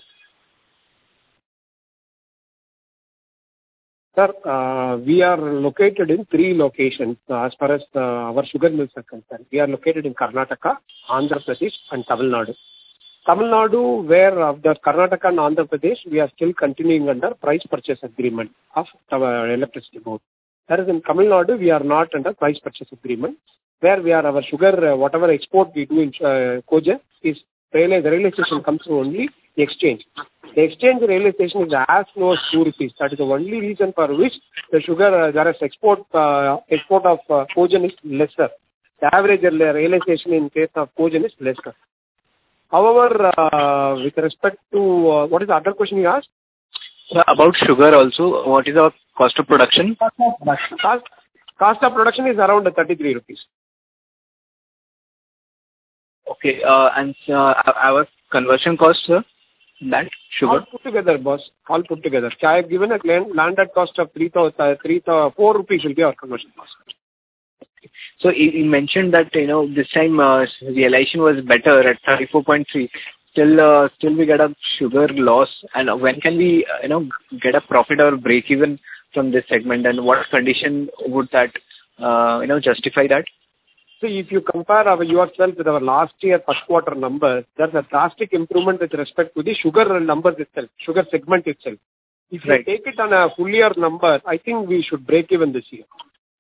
Sir, uh, we are located in three locations uh, as far as uh, our sugar mills are concerned. We are located in Karnataka, Andhra Pradesh and Tamil Nadu. Tamil Nadu, where uh, the Karnataka and Andhra Pradesh, we are still continuing under price purchase agreement of our electricity board. Whereas in Tamil Nadu, we are not under price purchase agreement, where we are our sugar, uh, whatever export we do in uh, cogen, is railway, the realization comes through only the exchange. The exchange realization is as low as two rupees. That is the only reason for which the sugar, uh, whereas export, uh, export of uh, cogen is lesser. The average realization in case of cogen is lesser. However, uh, with respect to, uh, what is the other question you asked? Uh, about sugar also, what is our cost of production? Cost, cost of production is around thirty-three rupees. Okay, uh, and uh, our conversion cost, sir, that sugar? All put together, boss. All put together. I have given a landed cost of three thousand, uh, three thousand, four rupees will be our conversion cost. So you mentioned that, you know, this time uh, realization was better at thirty-four point three. Still, uh, still we get a sugar loss. And when can we, uh, you know, get a profit or break even from this segment? And what condition would that, uh, you know, justify that? So if you compare our yourself with our last year first quarter numbers, there's a drastic improvement with respect to the sugar numbers itself, sugar segment itself. If you right. take it on a full year number, I think we should break even this year.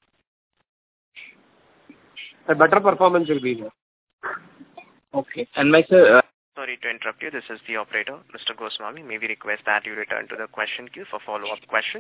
A better performance will be there. Okay. And my sir... Uh, Sorry to interrupt you. This is the operator, Mister Goswami. May we request that you return to the question queue for follow-up questions?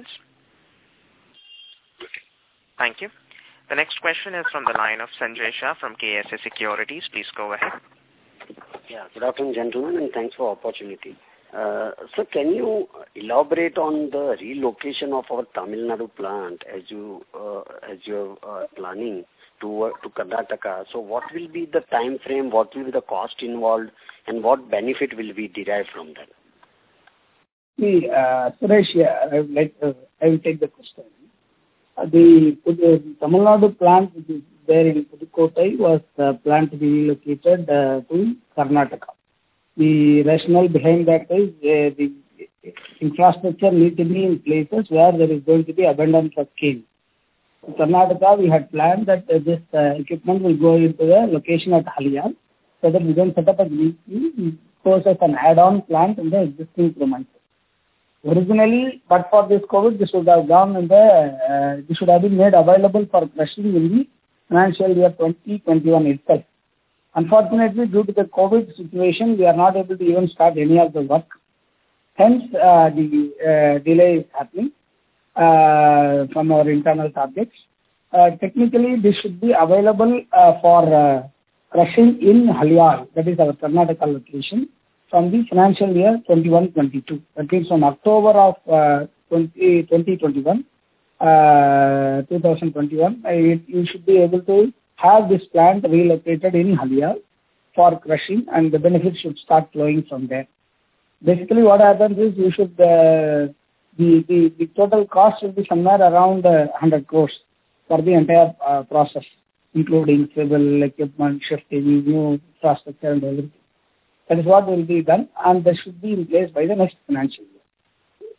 Thank you. The next question is from the line of Sanjay Shah from K S A Securities. Please go ahead. Yeah, good afternoon, gentlemen, and thanks for the opportunity. Uh, so can you elaborate on the relocation of our Tamil Nadu plant as you uh, as you're uh, planning to uh, to Karnataka? So what will be the time frame, what will be the cost involved, and what benefit will we derive from that? See, uh, Suresh, yeah, I would like to, I will take the question. Uh, the, the Tamil Nadu plant, which is there in Pudukkottai, was uh, planned to be relocated uh, to Karnataka. The rationale behind that is uh, the infrastructure needs to be in places where there is going to be abundance of cane. In Karnataka, we had planned that uh, this uh, equipment will go into the location at Haliyal, so that we can set up a greenfield process an add-on plant in the existing premises. Originally, but for this COVID, this would have gone in the, uh, this should have been made available for crushing in the financial year twenty twenty-one itself. Unfortunately, due to the COVID situation, we are not able to even start any of the work. Hence, uh, the uh, delay is happening uh, from our internal targets. Uh, technically, this should be available uh, for uh, crushing in Haliyal, that is our Karnataka location, from the financial year twenty-one twenty-two. That means from October of uh, twenty twenty-one, uh, twenty twenty-one, uh, you should be able to have this plant relocated in Haliyal for crushing, and the benefits should start flowing from there. Basically, what happens is you should uh, the, the the total cost will be somewhere around uh, one hundred crores for the entire uh, process, including civil, equipment, shifting, new infrastructure and everything. That is what will be done, and that should be in place by the next financial year.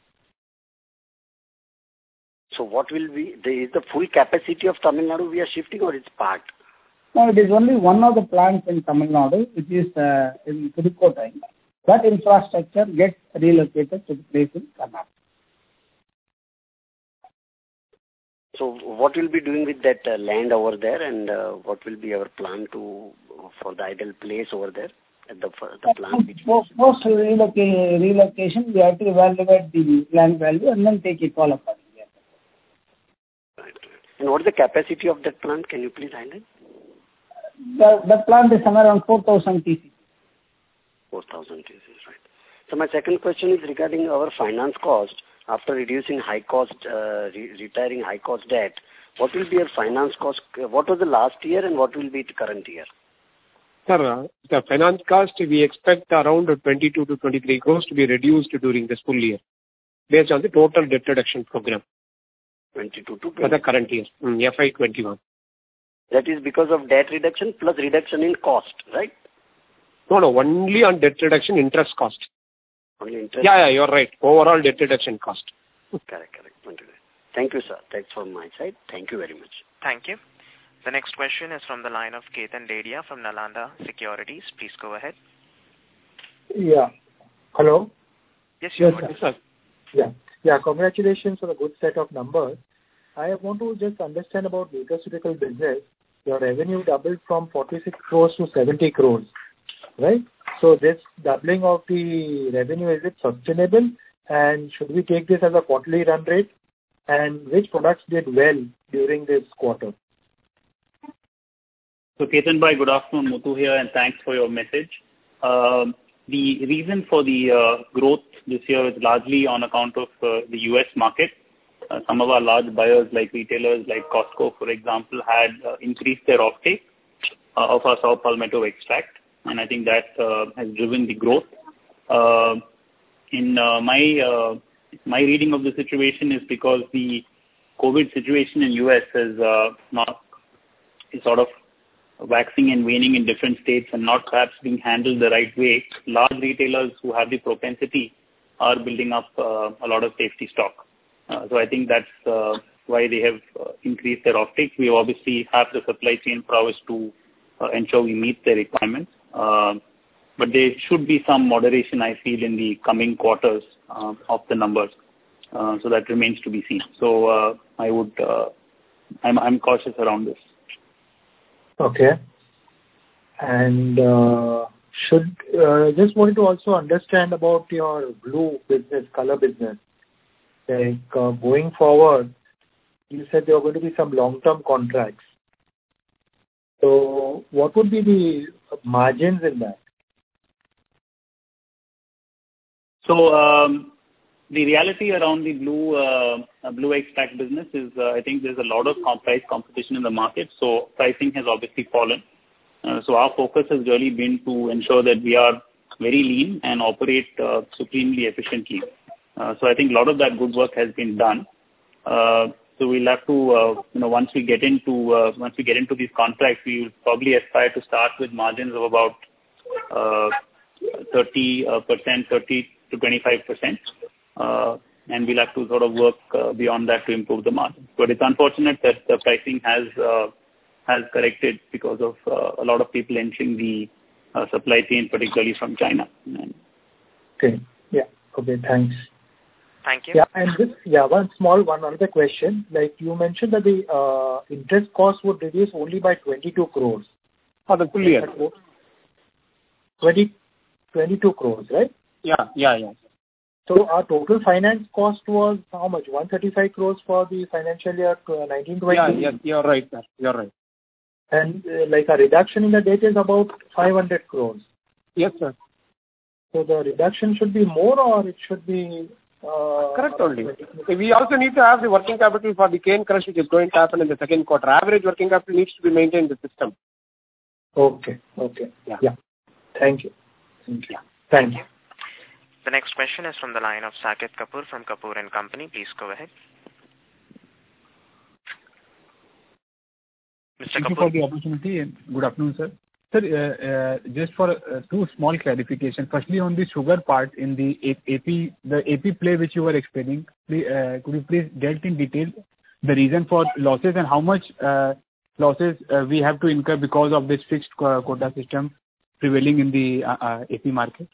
So what will be, the, is the full capacity of Tamil Nadu we are shifting or it's part? No, it is only one of the plants in Tamil Nadu, which is uh, in Pudukottai. That infrastructure gets relocated to the place in Karnataka. So what will be doing with that uh, land over there, and uh, what will be our plan to for the idle place over there at the, the plant? Which Post reloca- relocation, we have to evaluate the land value and then take a call upon it. Right, right. And what is the capacity of that plant? Can you please highlight? The, the plant is somewhere around four thousand T C. four thousand T C, right. So my second question is regarding our finance cost. After reducing high cost, uh, re- retiring high cost debt, what will be your finance cost? What was the last year and what will be the current year? Sir, uh, the finance cost, we expect around twenty-two to twenty-three crores to be reduced during this full year, based on the total debt reduction program. twenty-two to for the current year, mm, F Y twenty-one. That is because of debt reduction plus reduction in cost, right? No, no, only on debt reduction interest cost. Only interest? Yeah, yeah, you're right. Overall debt reduction cost. Correct, correct. Thank you, sir. That's from my side. Thank you very much. Thank you. The next question is from the line of Ketan Dedia from Nalanda Securities. Please go ahead. Yeah. Hello? Yes, yes, sir. sir. Yeah. Yeah, congratulations on a good set of numbers. I want to just understand about nutraceutical business. Your revenue doubled from forty-six crores to seventy crores, right? So this doubling of the revenue, is it sustainable? And should we take this as a quarterly run rate? And which products did well during this quarter? So Ketan bhai, good afternoon, Muthu here, and thanks for your message. Um, the reason for the uh, growth this year is largely on account of uh, the U S market. Uh, some of our large buyers like retailers like Costco, for example, had uh, increased their offtake uh, of our saw palmetto extract. And I think that uh, has driven the growth. Uh, in uh, my uh, my reading of the situation is because the COVID situation in U S is uh, not is sort of waxing and waning in different states and not perhaps being handled the right way. Large retailers who have the propensity are building up uh, a lot of safety stock. Uh, so I think that's uh, why they have uh, increased their offtake. We obviously have the supply chain prowess to uh, ensure we meet their requirements. Uh, but there should be some moderation, I feel, in the coming quarters uh, of the numbers. Uh, so that remains to be seen. So uh, I would, uh, I'm, I'm cautious around this. Okay. And uh, should uh, just wanted to also understand about your blue business, color business. Like uh, going forward, you said there are going to be some long-term contracts. So what would be the margins in that? So um, the reality around the blue uh, blue extract business is uh, I think there's a lot of price competition in the market. So pricing has obviously fallen. Uh, so our focus has really been to ensure that we are very lean and operate uh, supremely efficiently. Uh, so I think a lot of that good work has been done. Uh, so we'll have to, uh, you know, once we get into uh, once we get into these contracts, we will probably aspire to start with margins of about uh, thirty percent, thirty to twenty-five percent, uh, and we'll have to sort of work uh, beyond that to improve the margins. But it's unfortunate that the pricing has uh, has corrected because of uh, a lot of people entering the uh, supply chain, particularly from China. Okay. Yeah. Okay. Thanks. Thank you. Yeah, and this, yeah, one small one other question. Like you mentioned that the uh, interest cost would reduce only by twenty-two crores. For the full year. twenty, twenty-two crores, right? Yeah, yeah, yeah. So our total finance cost was how much? one hundred thirty-five crores for the financial year nineteen twenty? Yeah, yes, you're right, sir. You're right. And uh, like a reduction in the debt is about five hundred crores. Yes, sir. So the reduction should be more or it should be... Uh, Correct only. We also need to have the working capital for the cane crush, which is going to happen in the second quarter. Average working capital needs to be maintained in the system. Okay, okay. Yeah. yeah. Thank you. Thank you. Yeah. Thank you. The next question is from the line of Saket Kapoor from Kapoor and Company. Please go ahead. Mister Thank Kapoor. you for the opportunity and good afternoon, sir. Sir, uh, uh, just for uh, two small clarification. Firstly, on the sugar part in the A P, the A P play which you were explaining, please, uh, could you please delve in detail the reason for losses and how much uh, losses uh, we have to incur because of this fixed quota system prevailing in the uh, uh, A P market?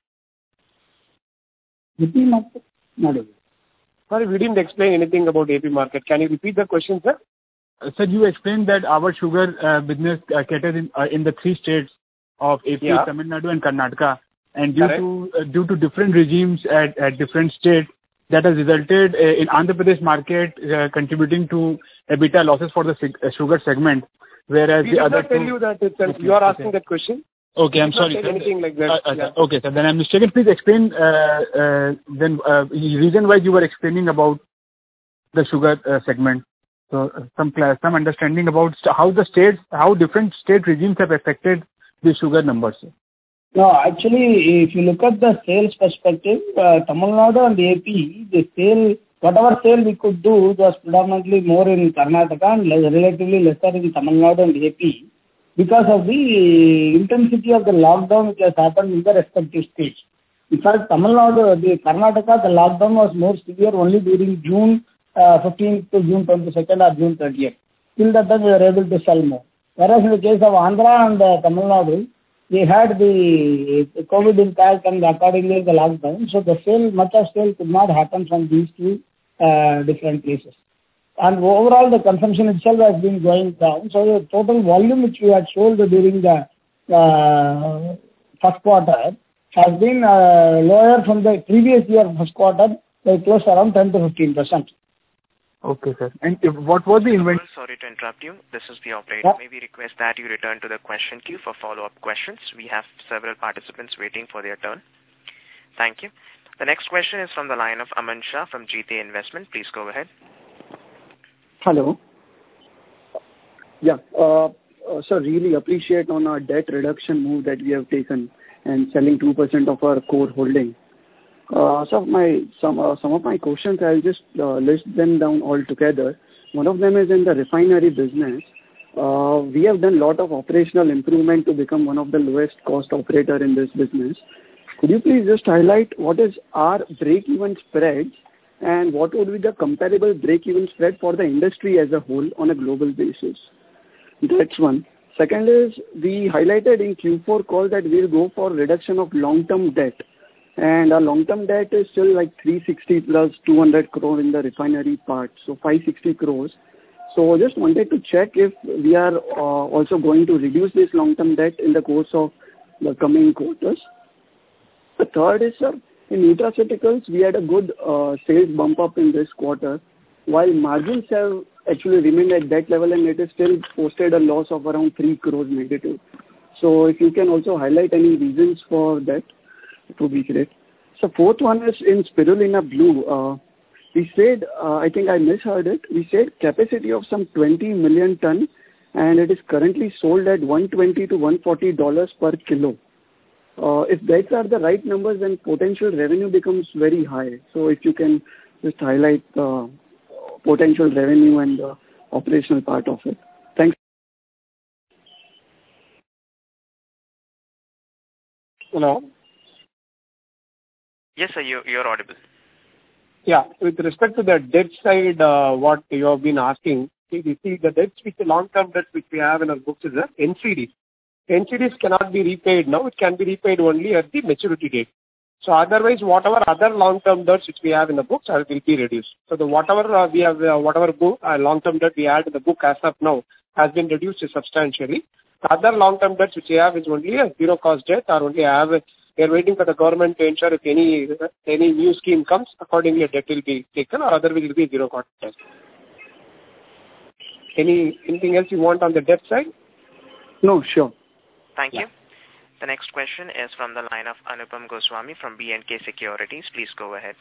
A P market? Not able. Sorry, we didn't explain anything about A P market. Can you repeat the question, sir? Uh, sir, you explained that our sugar uh, business uh, caters in, uh, in the three states of A P, yeah. Tamil Nadu and Karnataka, and due Correct. to uh, due to different regimes at, at different states, that has resulted uh, in Andhra Pradesh market uh, contributing to EBITDA losses for the sig- uh, sugar segment, whereas we the did other not tell two... you that itself. Okay, You are asking okay. that question. Okay, I'm sorry. Sir. Anything like that. Uh, uh, yeah. Okay, sir. Then I'm mistaken. Please explain uh, uh, then uh, the reason why you were explaining about the sugar uh, segment. So uh, some class, some understanding about st- how the states, how different state regimes have affected the sugar numbers. Sir. No, actually, if you look at the sales perspective, uh, Tamil Nadu and A P, the sale, whatever sale we could do was predominantly more in Karnataka and less, relatively lesser in Tamil Nadu and A P because of the intensity of the lockdown which has happened in the respective states. In fact, Tamil Nadu, the Karnataka, the lockdown was more severe only during June uh, fifteenth to June twenty-second or June thirtieth. Till that time we were able to sell more. Whereas in the case of Andhra and uh, Tamil Nadu, we had the COVID impact and accordingly the lockdown. So the sale, much of sale could not happen from these two uh, different places. And overall the consumption itself has been going down. So the total volume which we had sold during the uh, first quarter has been uh, lower from the previous year first quarter by close around ten to fifteen percent. Okay, sir. And if, what was the inventory? Sorry to interrupt you. This is the operator. Yeah. May we request that you return to the question queue for follow-up questions. We have several participants waiting for their turn. Thank you. The next question is from the line of Aman Shah from G T Investment. Please go ahead. Hello. Yeah. Uh, uh, sir, really appreciate on our debt reduction move that we have taken and selling two percent of our core holding. Uh, so my some uh, some of my questions, I'll just uh, list them down all together. One of them is in the refinery business. Uh, we have done a lot of operational improvement to become one of the lowest cost operator in this business. Could you please just highlight what is our break-even spreads and what would be the comparable break-even spread for the industry as a whole on a global basis? That's one. Second is we highlighted in Q four call that we'll go for reduction of long-term debt. And our long-term debt is still like three sixty plus two hundred crore in the refinery part, so five sixty crores. So just wanted to check if we are uh, also going to reduce this long-term debt in the course of the coming quarters. The third is, sir, in nutraceuticals, we had a good uh, sales bump up in this quarter, while margins have actually remained at that level and it is still posted a loss of around three crores negative. So if you can also highlight any reasons for that, it would be great. So fourth one is in Spirulina Blue. Uh, we said, uh, I think I misheard it, we said capacity of some twenty million ton and it is currently sold at one twenty to one forty dollars per kilo. Uh, if that are the right numbers, then potential revenue becomes very high. So if you can just highlight the potential revenue and the operational part of it. Thanks. Hello. Yes, sir, you, you're audible. Yeah, with respect to the debt side, uh, what you have been asking, see, you see the debts, which the long-term debt which we have in our books is the N C Ds. N C Ds cannot be repaid now, it can be repaid only at the maturity date. So otherwise, whatever other long-term debts which we have in the books will be reduced. So the whatever uh, we have, uh, whatever book, uh, long-term debt we had in the book as of now has been reduced substantially. The other long-term debts which we have is only a zero-cost debt, or only have a We are waiting for the government to ensure if any any new scheme comes, accordingly a debt will be taken, or otherwise it will be zero cost debt. Any anything else you want on the debt side? No, sure. Thank yeah. you. The next question is from the line of Anupam Goswami from B and K Securities. Please go ahead.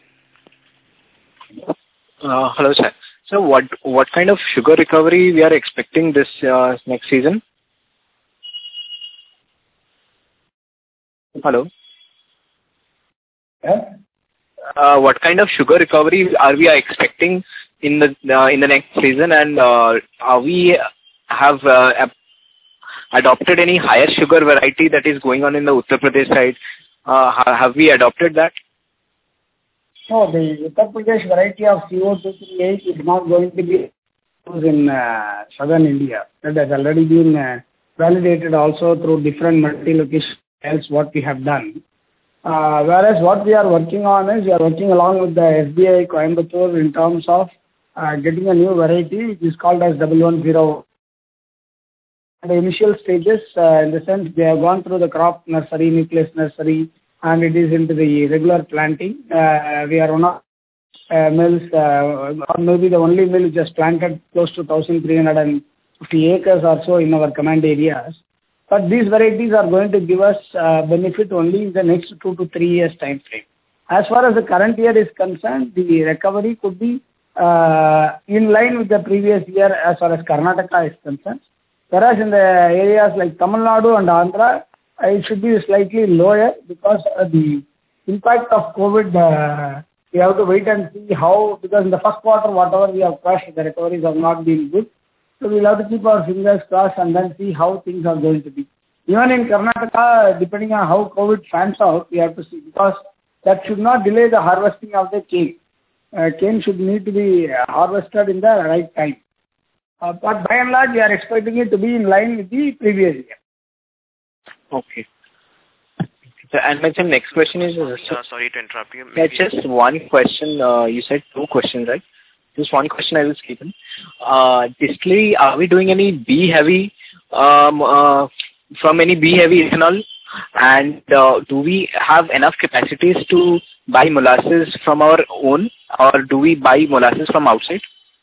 Uh, hello, sir. So what what kind of sugar recovery we are expecting this uh, next season? Hello. Yeah. uh, what kind of sugar recovery are we expecting in the uh, in the next season, and uh, are we have uh, adopted any higher sugar variety that is going on in the Uttar Pradesh side? Uh, have we adopted that? No, the Uttar Pradesh variety of C O two thirty-eight is not going to be used in uh, southern India. That has already been uh, validated also through different multi-location trials what we have done. Uh, whereas what we are working on is we are working along with the S B I Coimbatore in terms of uh, getting a new variety which is called as double one zero. The initial stages, uh, in the sense they have gone through the crop nursery, nucleus nursery, and it is into the regular planting. Uh, we are one of uh, mills, uh, or maybe the only mill which has planted close to one thousand three hundred fifty acres or so in our command areas. But these varieties are going to give us uh, benefit only in the next two to three years time frame. As far as the current year is concerned, the recovery could be uh, in line with the previous year as far as Karnataka is concerned. Whereas in the areas like Tamil Nadu and Andhra, uh, it should be slightly lower because uh, the impact of COVID, uh, we have to wait and see how, because in the first quarter, whatever we have crushed, the recoveries have not been good. So we'll have to keep our fingers crossed and then see how things are going to be. Even in Karnataka, depending on how COVID fans out, we have to see, because that should not delay the harvesting of the cane. Uh, cane should need to be harvested in the right time. Uh, but by and large, we are expecting it to be in line with the previous year. Okay. So, and my next question is... Uh, sorry to interrupt you. Yeah, just one question. Uh, you said two questions, right? Just one question I will skip in. Uh, distillery, are we doing any B-heavy, um, uh, from any B-heavy ethanol? And uh, do we have enough capacities to buy molasses from our own, or do we buy molasses from outside?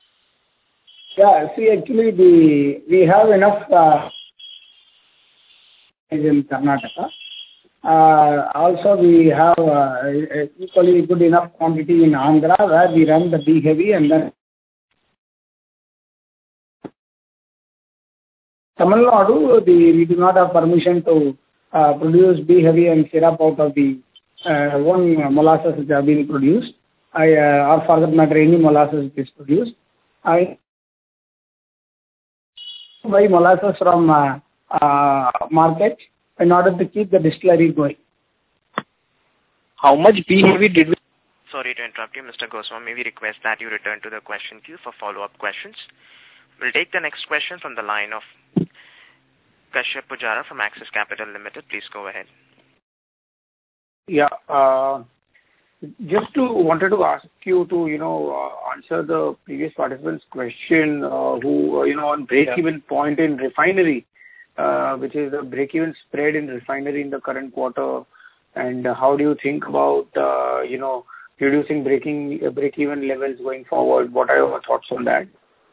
Yeah, see, actually, the we have enough uh, in Karnataka. Uh, also, we have uh, equally good enough quantity in Andhra, where we run the B-heavy, and then Tamil Nadu, the, we do not have permission to uh, produce B-heavy and syrup out of the uh, one molasses which have been produced, I, uh, or for that matter, any molasses which is produced. I buy molasses from uh, uh, market in order to keep the distillery going. How much B-heavy did we... Sorry to interrupt you, Mister Goswami. May we request that you return to the question queue for follow-up questions. We'll take the next question from the line of Kashyap Pujara from Axis Capital Limited. Please go ahead. Yeah. Uh, just to wanted to ask you to, you know, uh, answer the previous participant's question, uh, who, uh, you know, on break-even yeah. point in refinery, uh, which is the break-even spread in refinery in the current quarter, and uh, how do you think about, uh, you know, reducing breaking uh, break-even levels going forward? What are your thoughts on that?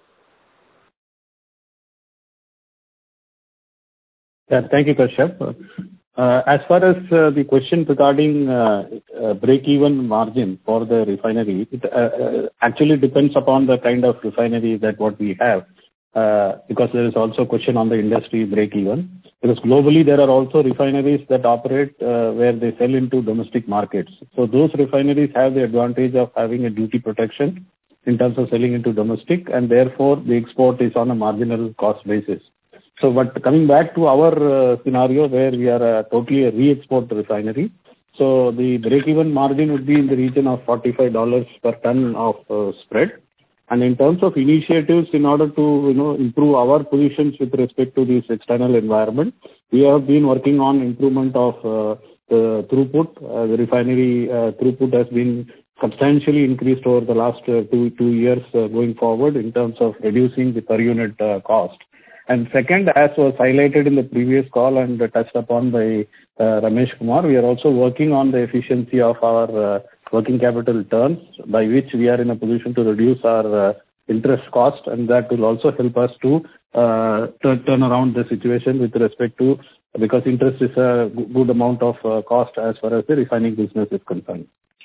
Yeah, thank you, Kashyap. Uh, as far as uh, the question regarding uh, uh, break-even margin for the refinery, it uh, uh, actually depends upon the kind of refinery that what we have, uh, because there is also a question on the industry break-even. Because globally there are also refineries that operate uh, where they sell into domestic markets. So those refineries have the advantage of having a duty protection in terms of selling into domestic, and therefore the export is on a marginal cost basis. So, but coming back to our uh, scenario where we are uh, totally a re-export refinery, so the break-even margin would be in the region of forty-five dollars per ton of uh, spread. And in terms of initiatives in order to, you know, improve our positions with respect to this external environment, we have been working on improvement of uh, the throughput. Uh, the refinery uh, throughput has been substantially increased over the last uh, two, two years uh, going forward in terms of reducing the per unit uh, cost. And second, as was highlighted in the previous call and touched upon by uh, Ramesh Kumar, we are also working on the efficiency of our uh, working capital turns, by which we are in a position to reduce our uh, interest cost, and that will also help us to uh, turn, turn around the situation with respect to, because interest is a good amount of uh, cost as far as the refining business is concerned.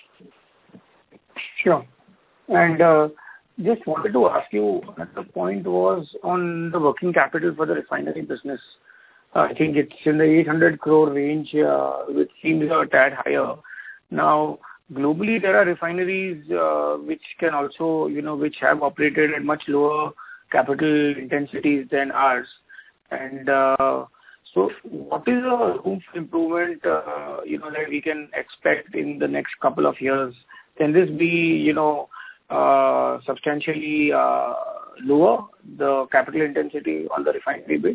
Sure. And uh, just wanted to ask you, another point was on the working capital for the refinery business. Uh, I think it's in the eight hundred crore range, uh, which seems a tad higher. Now, globally there are refineries uh, which can also, you know, which have operated at much lower capital intensities than ours. And uh, so what is the room for improvement, uh, you know, that we can expect in the next couple of years? Can this be, you know, uh, substantially uh, lower, the capital intensity on the refinery bit?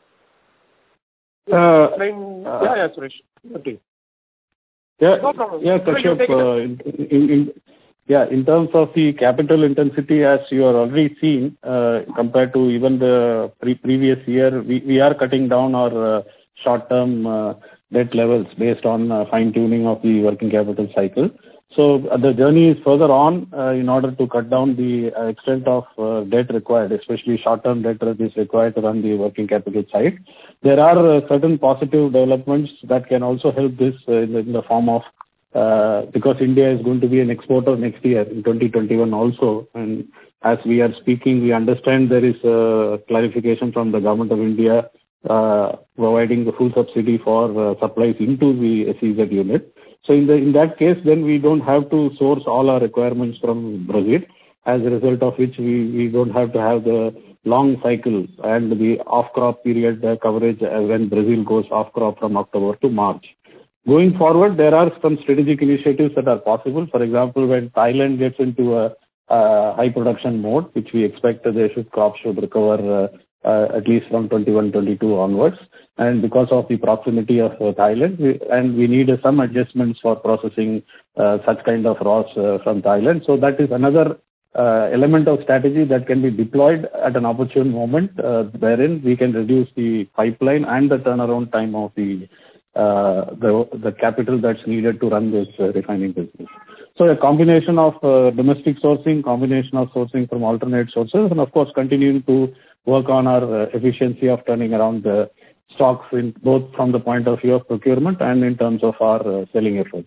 Uh, uh, yeah, yeah, Suresh. Okay. Yeah, no problem. yeah, Kashyap, uh, in, in, in, yeah, in terms of the capital intensity, as you are already seen, uh, compared to even the pre- previous year, we, we are cutting down our uh, short-term uh, debt levels based on uh, fine-tuning of the working capital cycle. So uh, the journey is further on uh, in order to cut down the uh, extent of uh, debt required, especially short-term debt that is required to run the working capital side. There are uh, certain positive developments that can also help this uh, in, the, in the form of, uh, because India is going to be an exporter next year in twenty twenty-one also. And as we are speaking, we understand there is a clarification from the government of India uh, providing the full subsidy for uh, supplies into the S E Z unit. So in the in that case, then we don't have to source all our requirements from Brazil, as a result of which we, we don't have to have the long cycle and the off-crop period uh, coverage uh, when Brazil goes off-crop from October to March. Going forward, there are some strategic initiatives that are possible. For example, when Thailand gets into a, a high production mode, which we expect that they should crop should recover uh, uh, at least from twenty-one twenty-two onwards. And because of the proximity of uh, Thailand, we, and we need uh, some adjustments for processing uh, such kind of raws uh, from Thailand. So that is another uh, element of strategy that can be deployed at an opportune moment, uh, wherein we can reduce the pipeline and the turnaround time of the uh, the, the capital that's needed to run this uh, refining business. So a combination of uh, domestic sourcing, combination of sourcing from alternate sources, and of course continuing to work on our uh, efficiency of turning around the stocks in both from the point of view of procurement and in terms of our uh, selling efforts.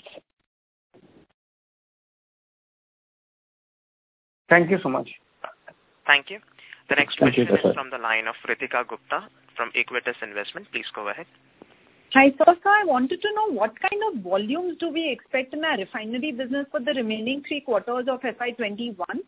Thank you so much. Thank you. The next Thank question you, is sir. from the line of Ritika Gupta from Equitas Investment. Please go ahead. Hi, sir. So I wanted to know what kind of volumes do we expect in our refinery business for the remaining three quarters of F Y twenty-one?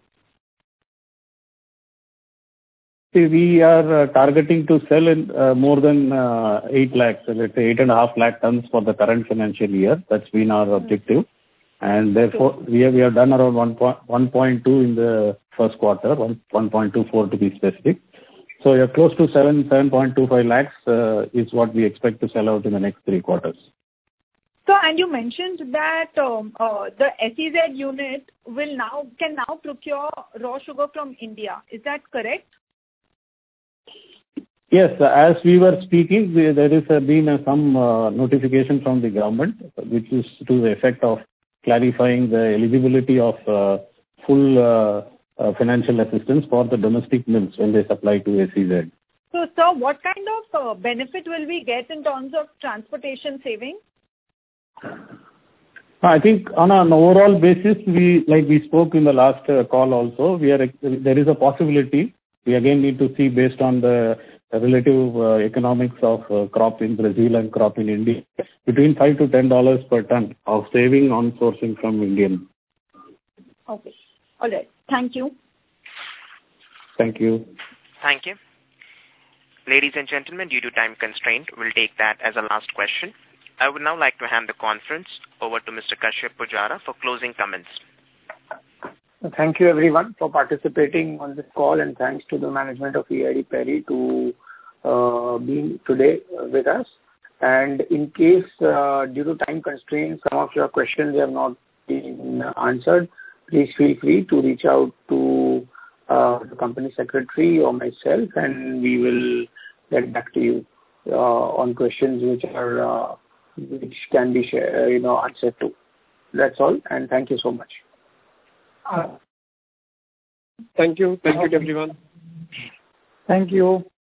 See, we are uh, targeting to sell in uh, more than uh, eight lakhs, so let's say eight and a half lakh tons for the current financial year. That's been our objective. And therefore, we have, we have done around one point two in the first quarter, one point two four to be specific. So you're close to seven, seven point two five lakhs uh, is what we expect to sell out in the next three quarters. So, and you mentioned that um, uh, the S E Z unit will now can now procure raw sugar from India. Is that correct? Yes, as we were speaking, there is uh, been uh, some uh, notification from the government, which is to the effect of clarifying the eligibility of uh, full uh, uh, financial assistance for the domestic mills when they supply to S E Z. So, sir, what kind of uh, benefit will we get in terms of transportation savings? I think on an overall basis, we like we spoke in the last uh, call also, we are there is a possibility. We again need to see based on the relative uh, economics of uh, crop in Brazil and crop in India, between five to ten dollars per ton of saving on sourcing from Indian. Okay. All right. Thank you. Thank you. Thank you. Ladies and gentlemen, due to time constraint, we'll take that as a last question. I would now like to hand the conference over to Mister Kashyap Pujara for closing comments. Thank you everyone for participating on this call, and thanks to the management of E I D Parry to uh, being today with us. And in case uh, due to time constraints, some of your questions have not been answered, please feel free to reach out to uh, the company secretary or myself, and we will get back to you uh, on questions which are uh, which can be share, you know answered to. That's all, and thank you so much. Thank you. Thank you to everyone. Thank you.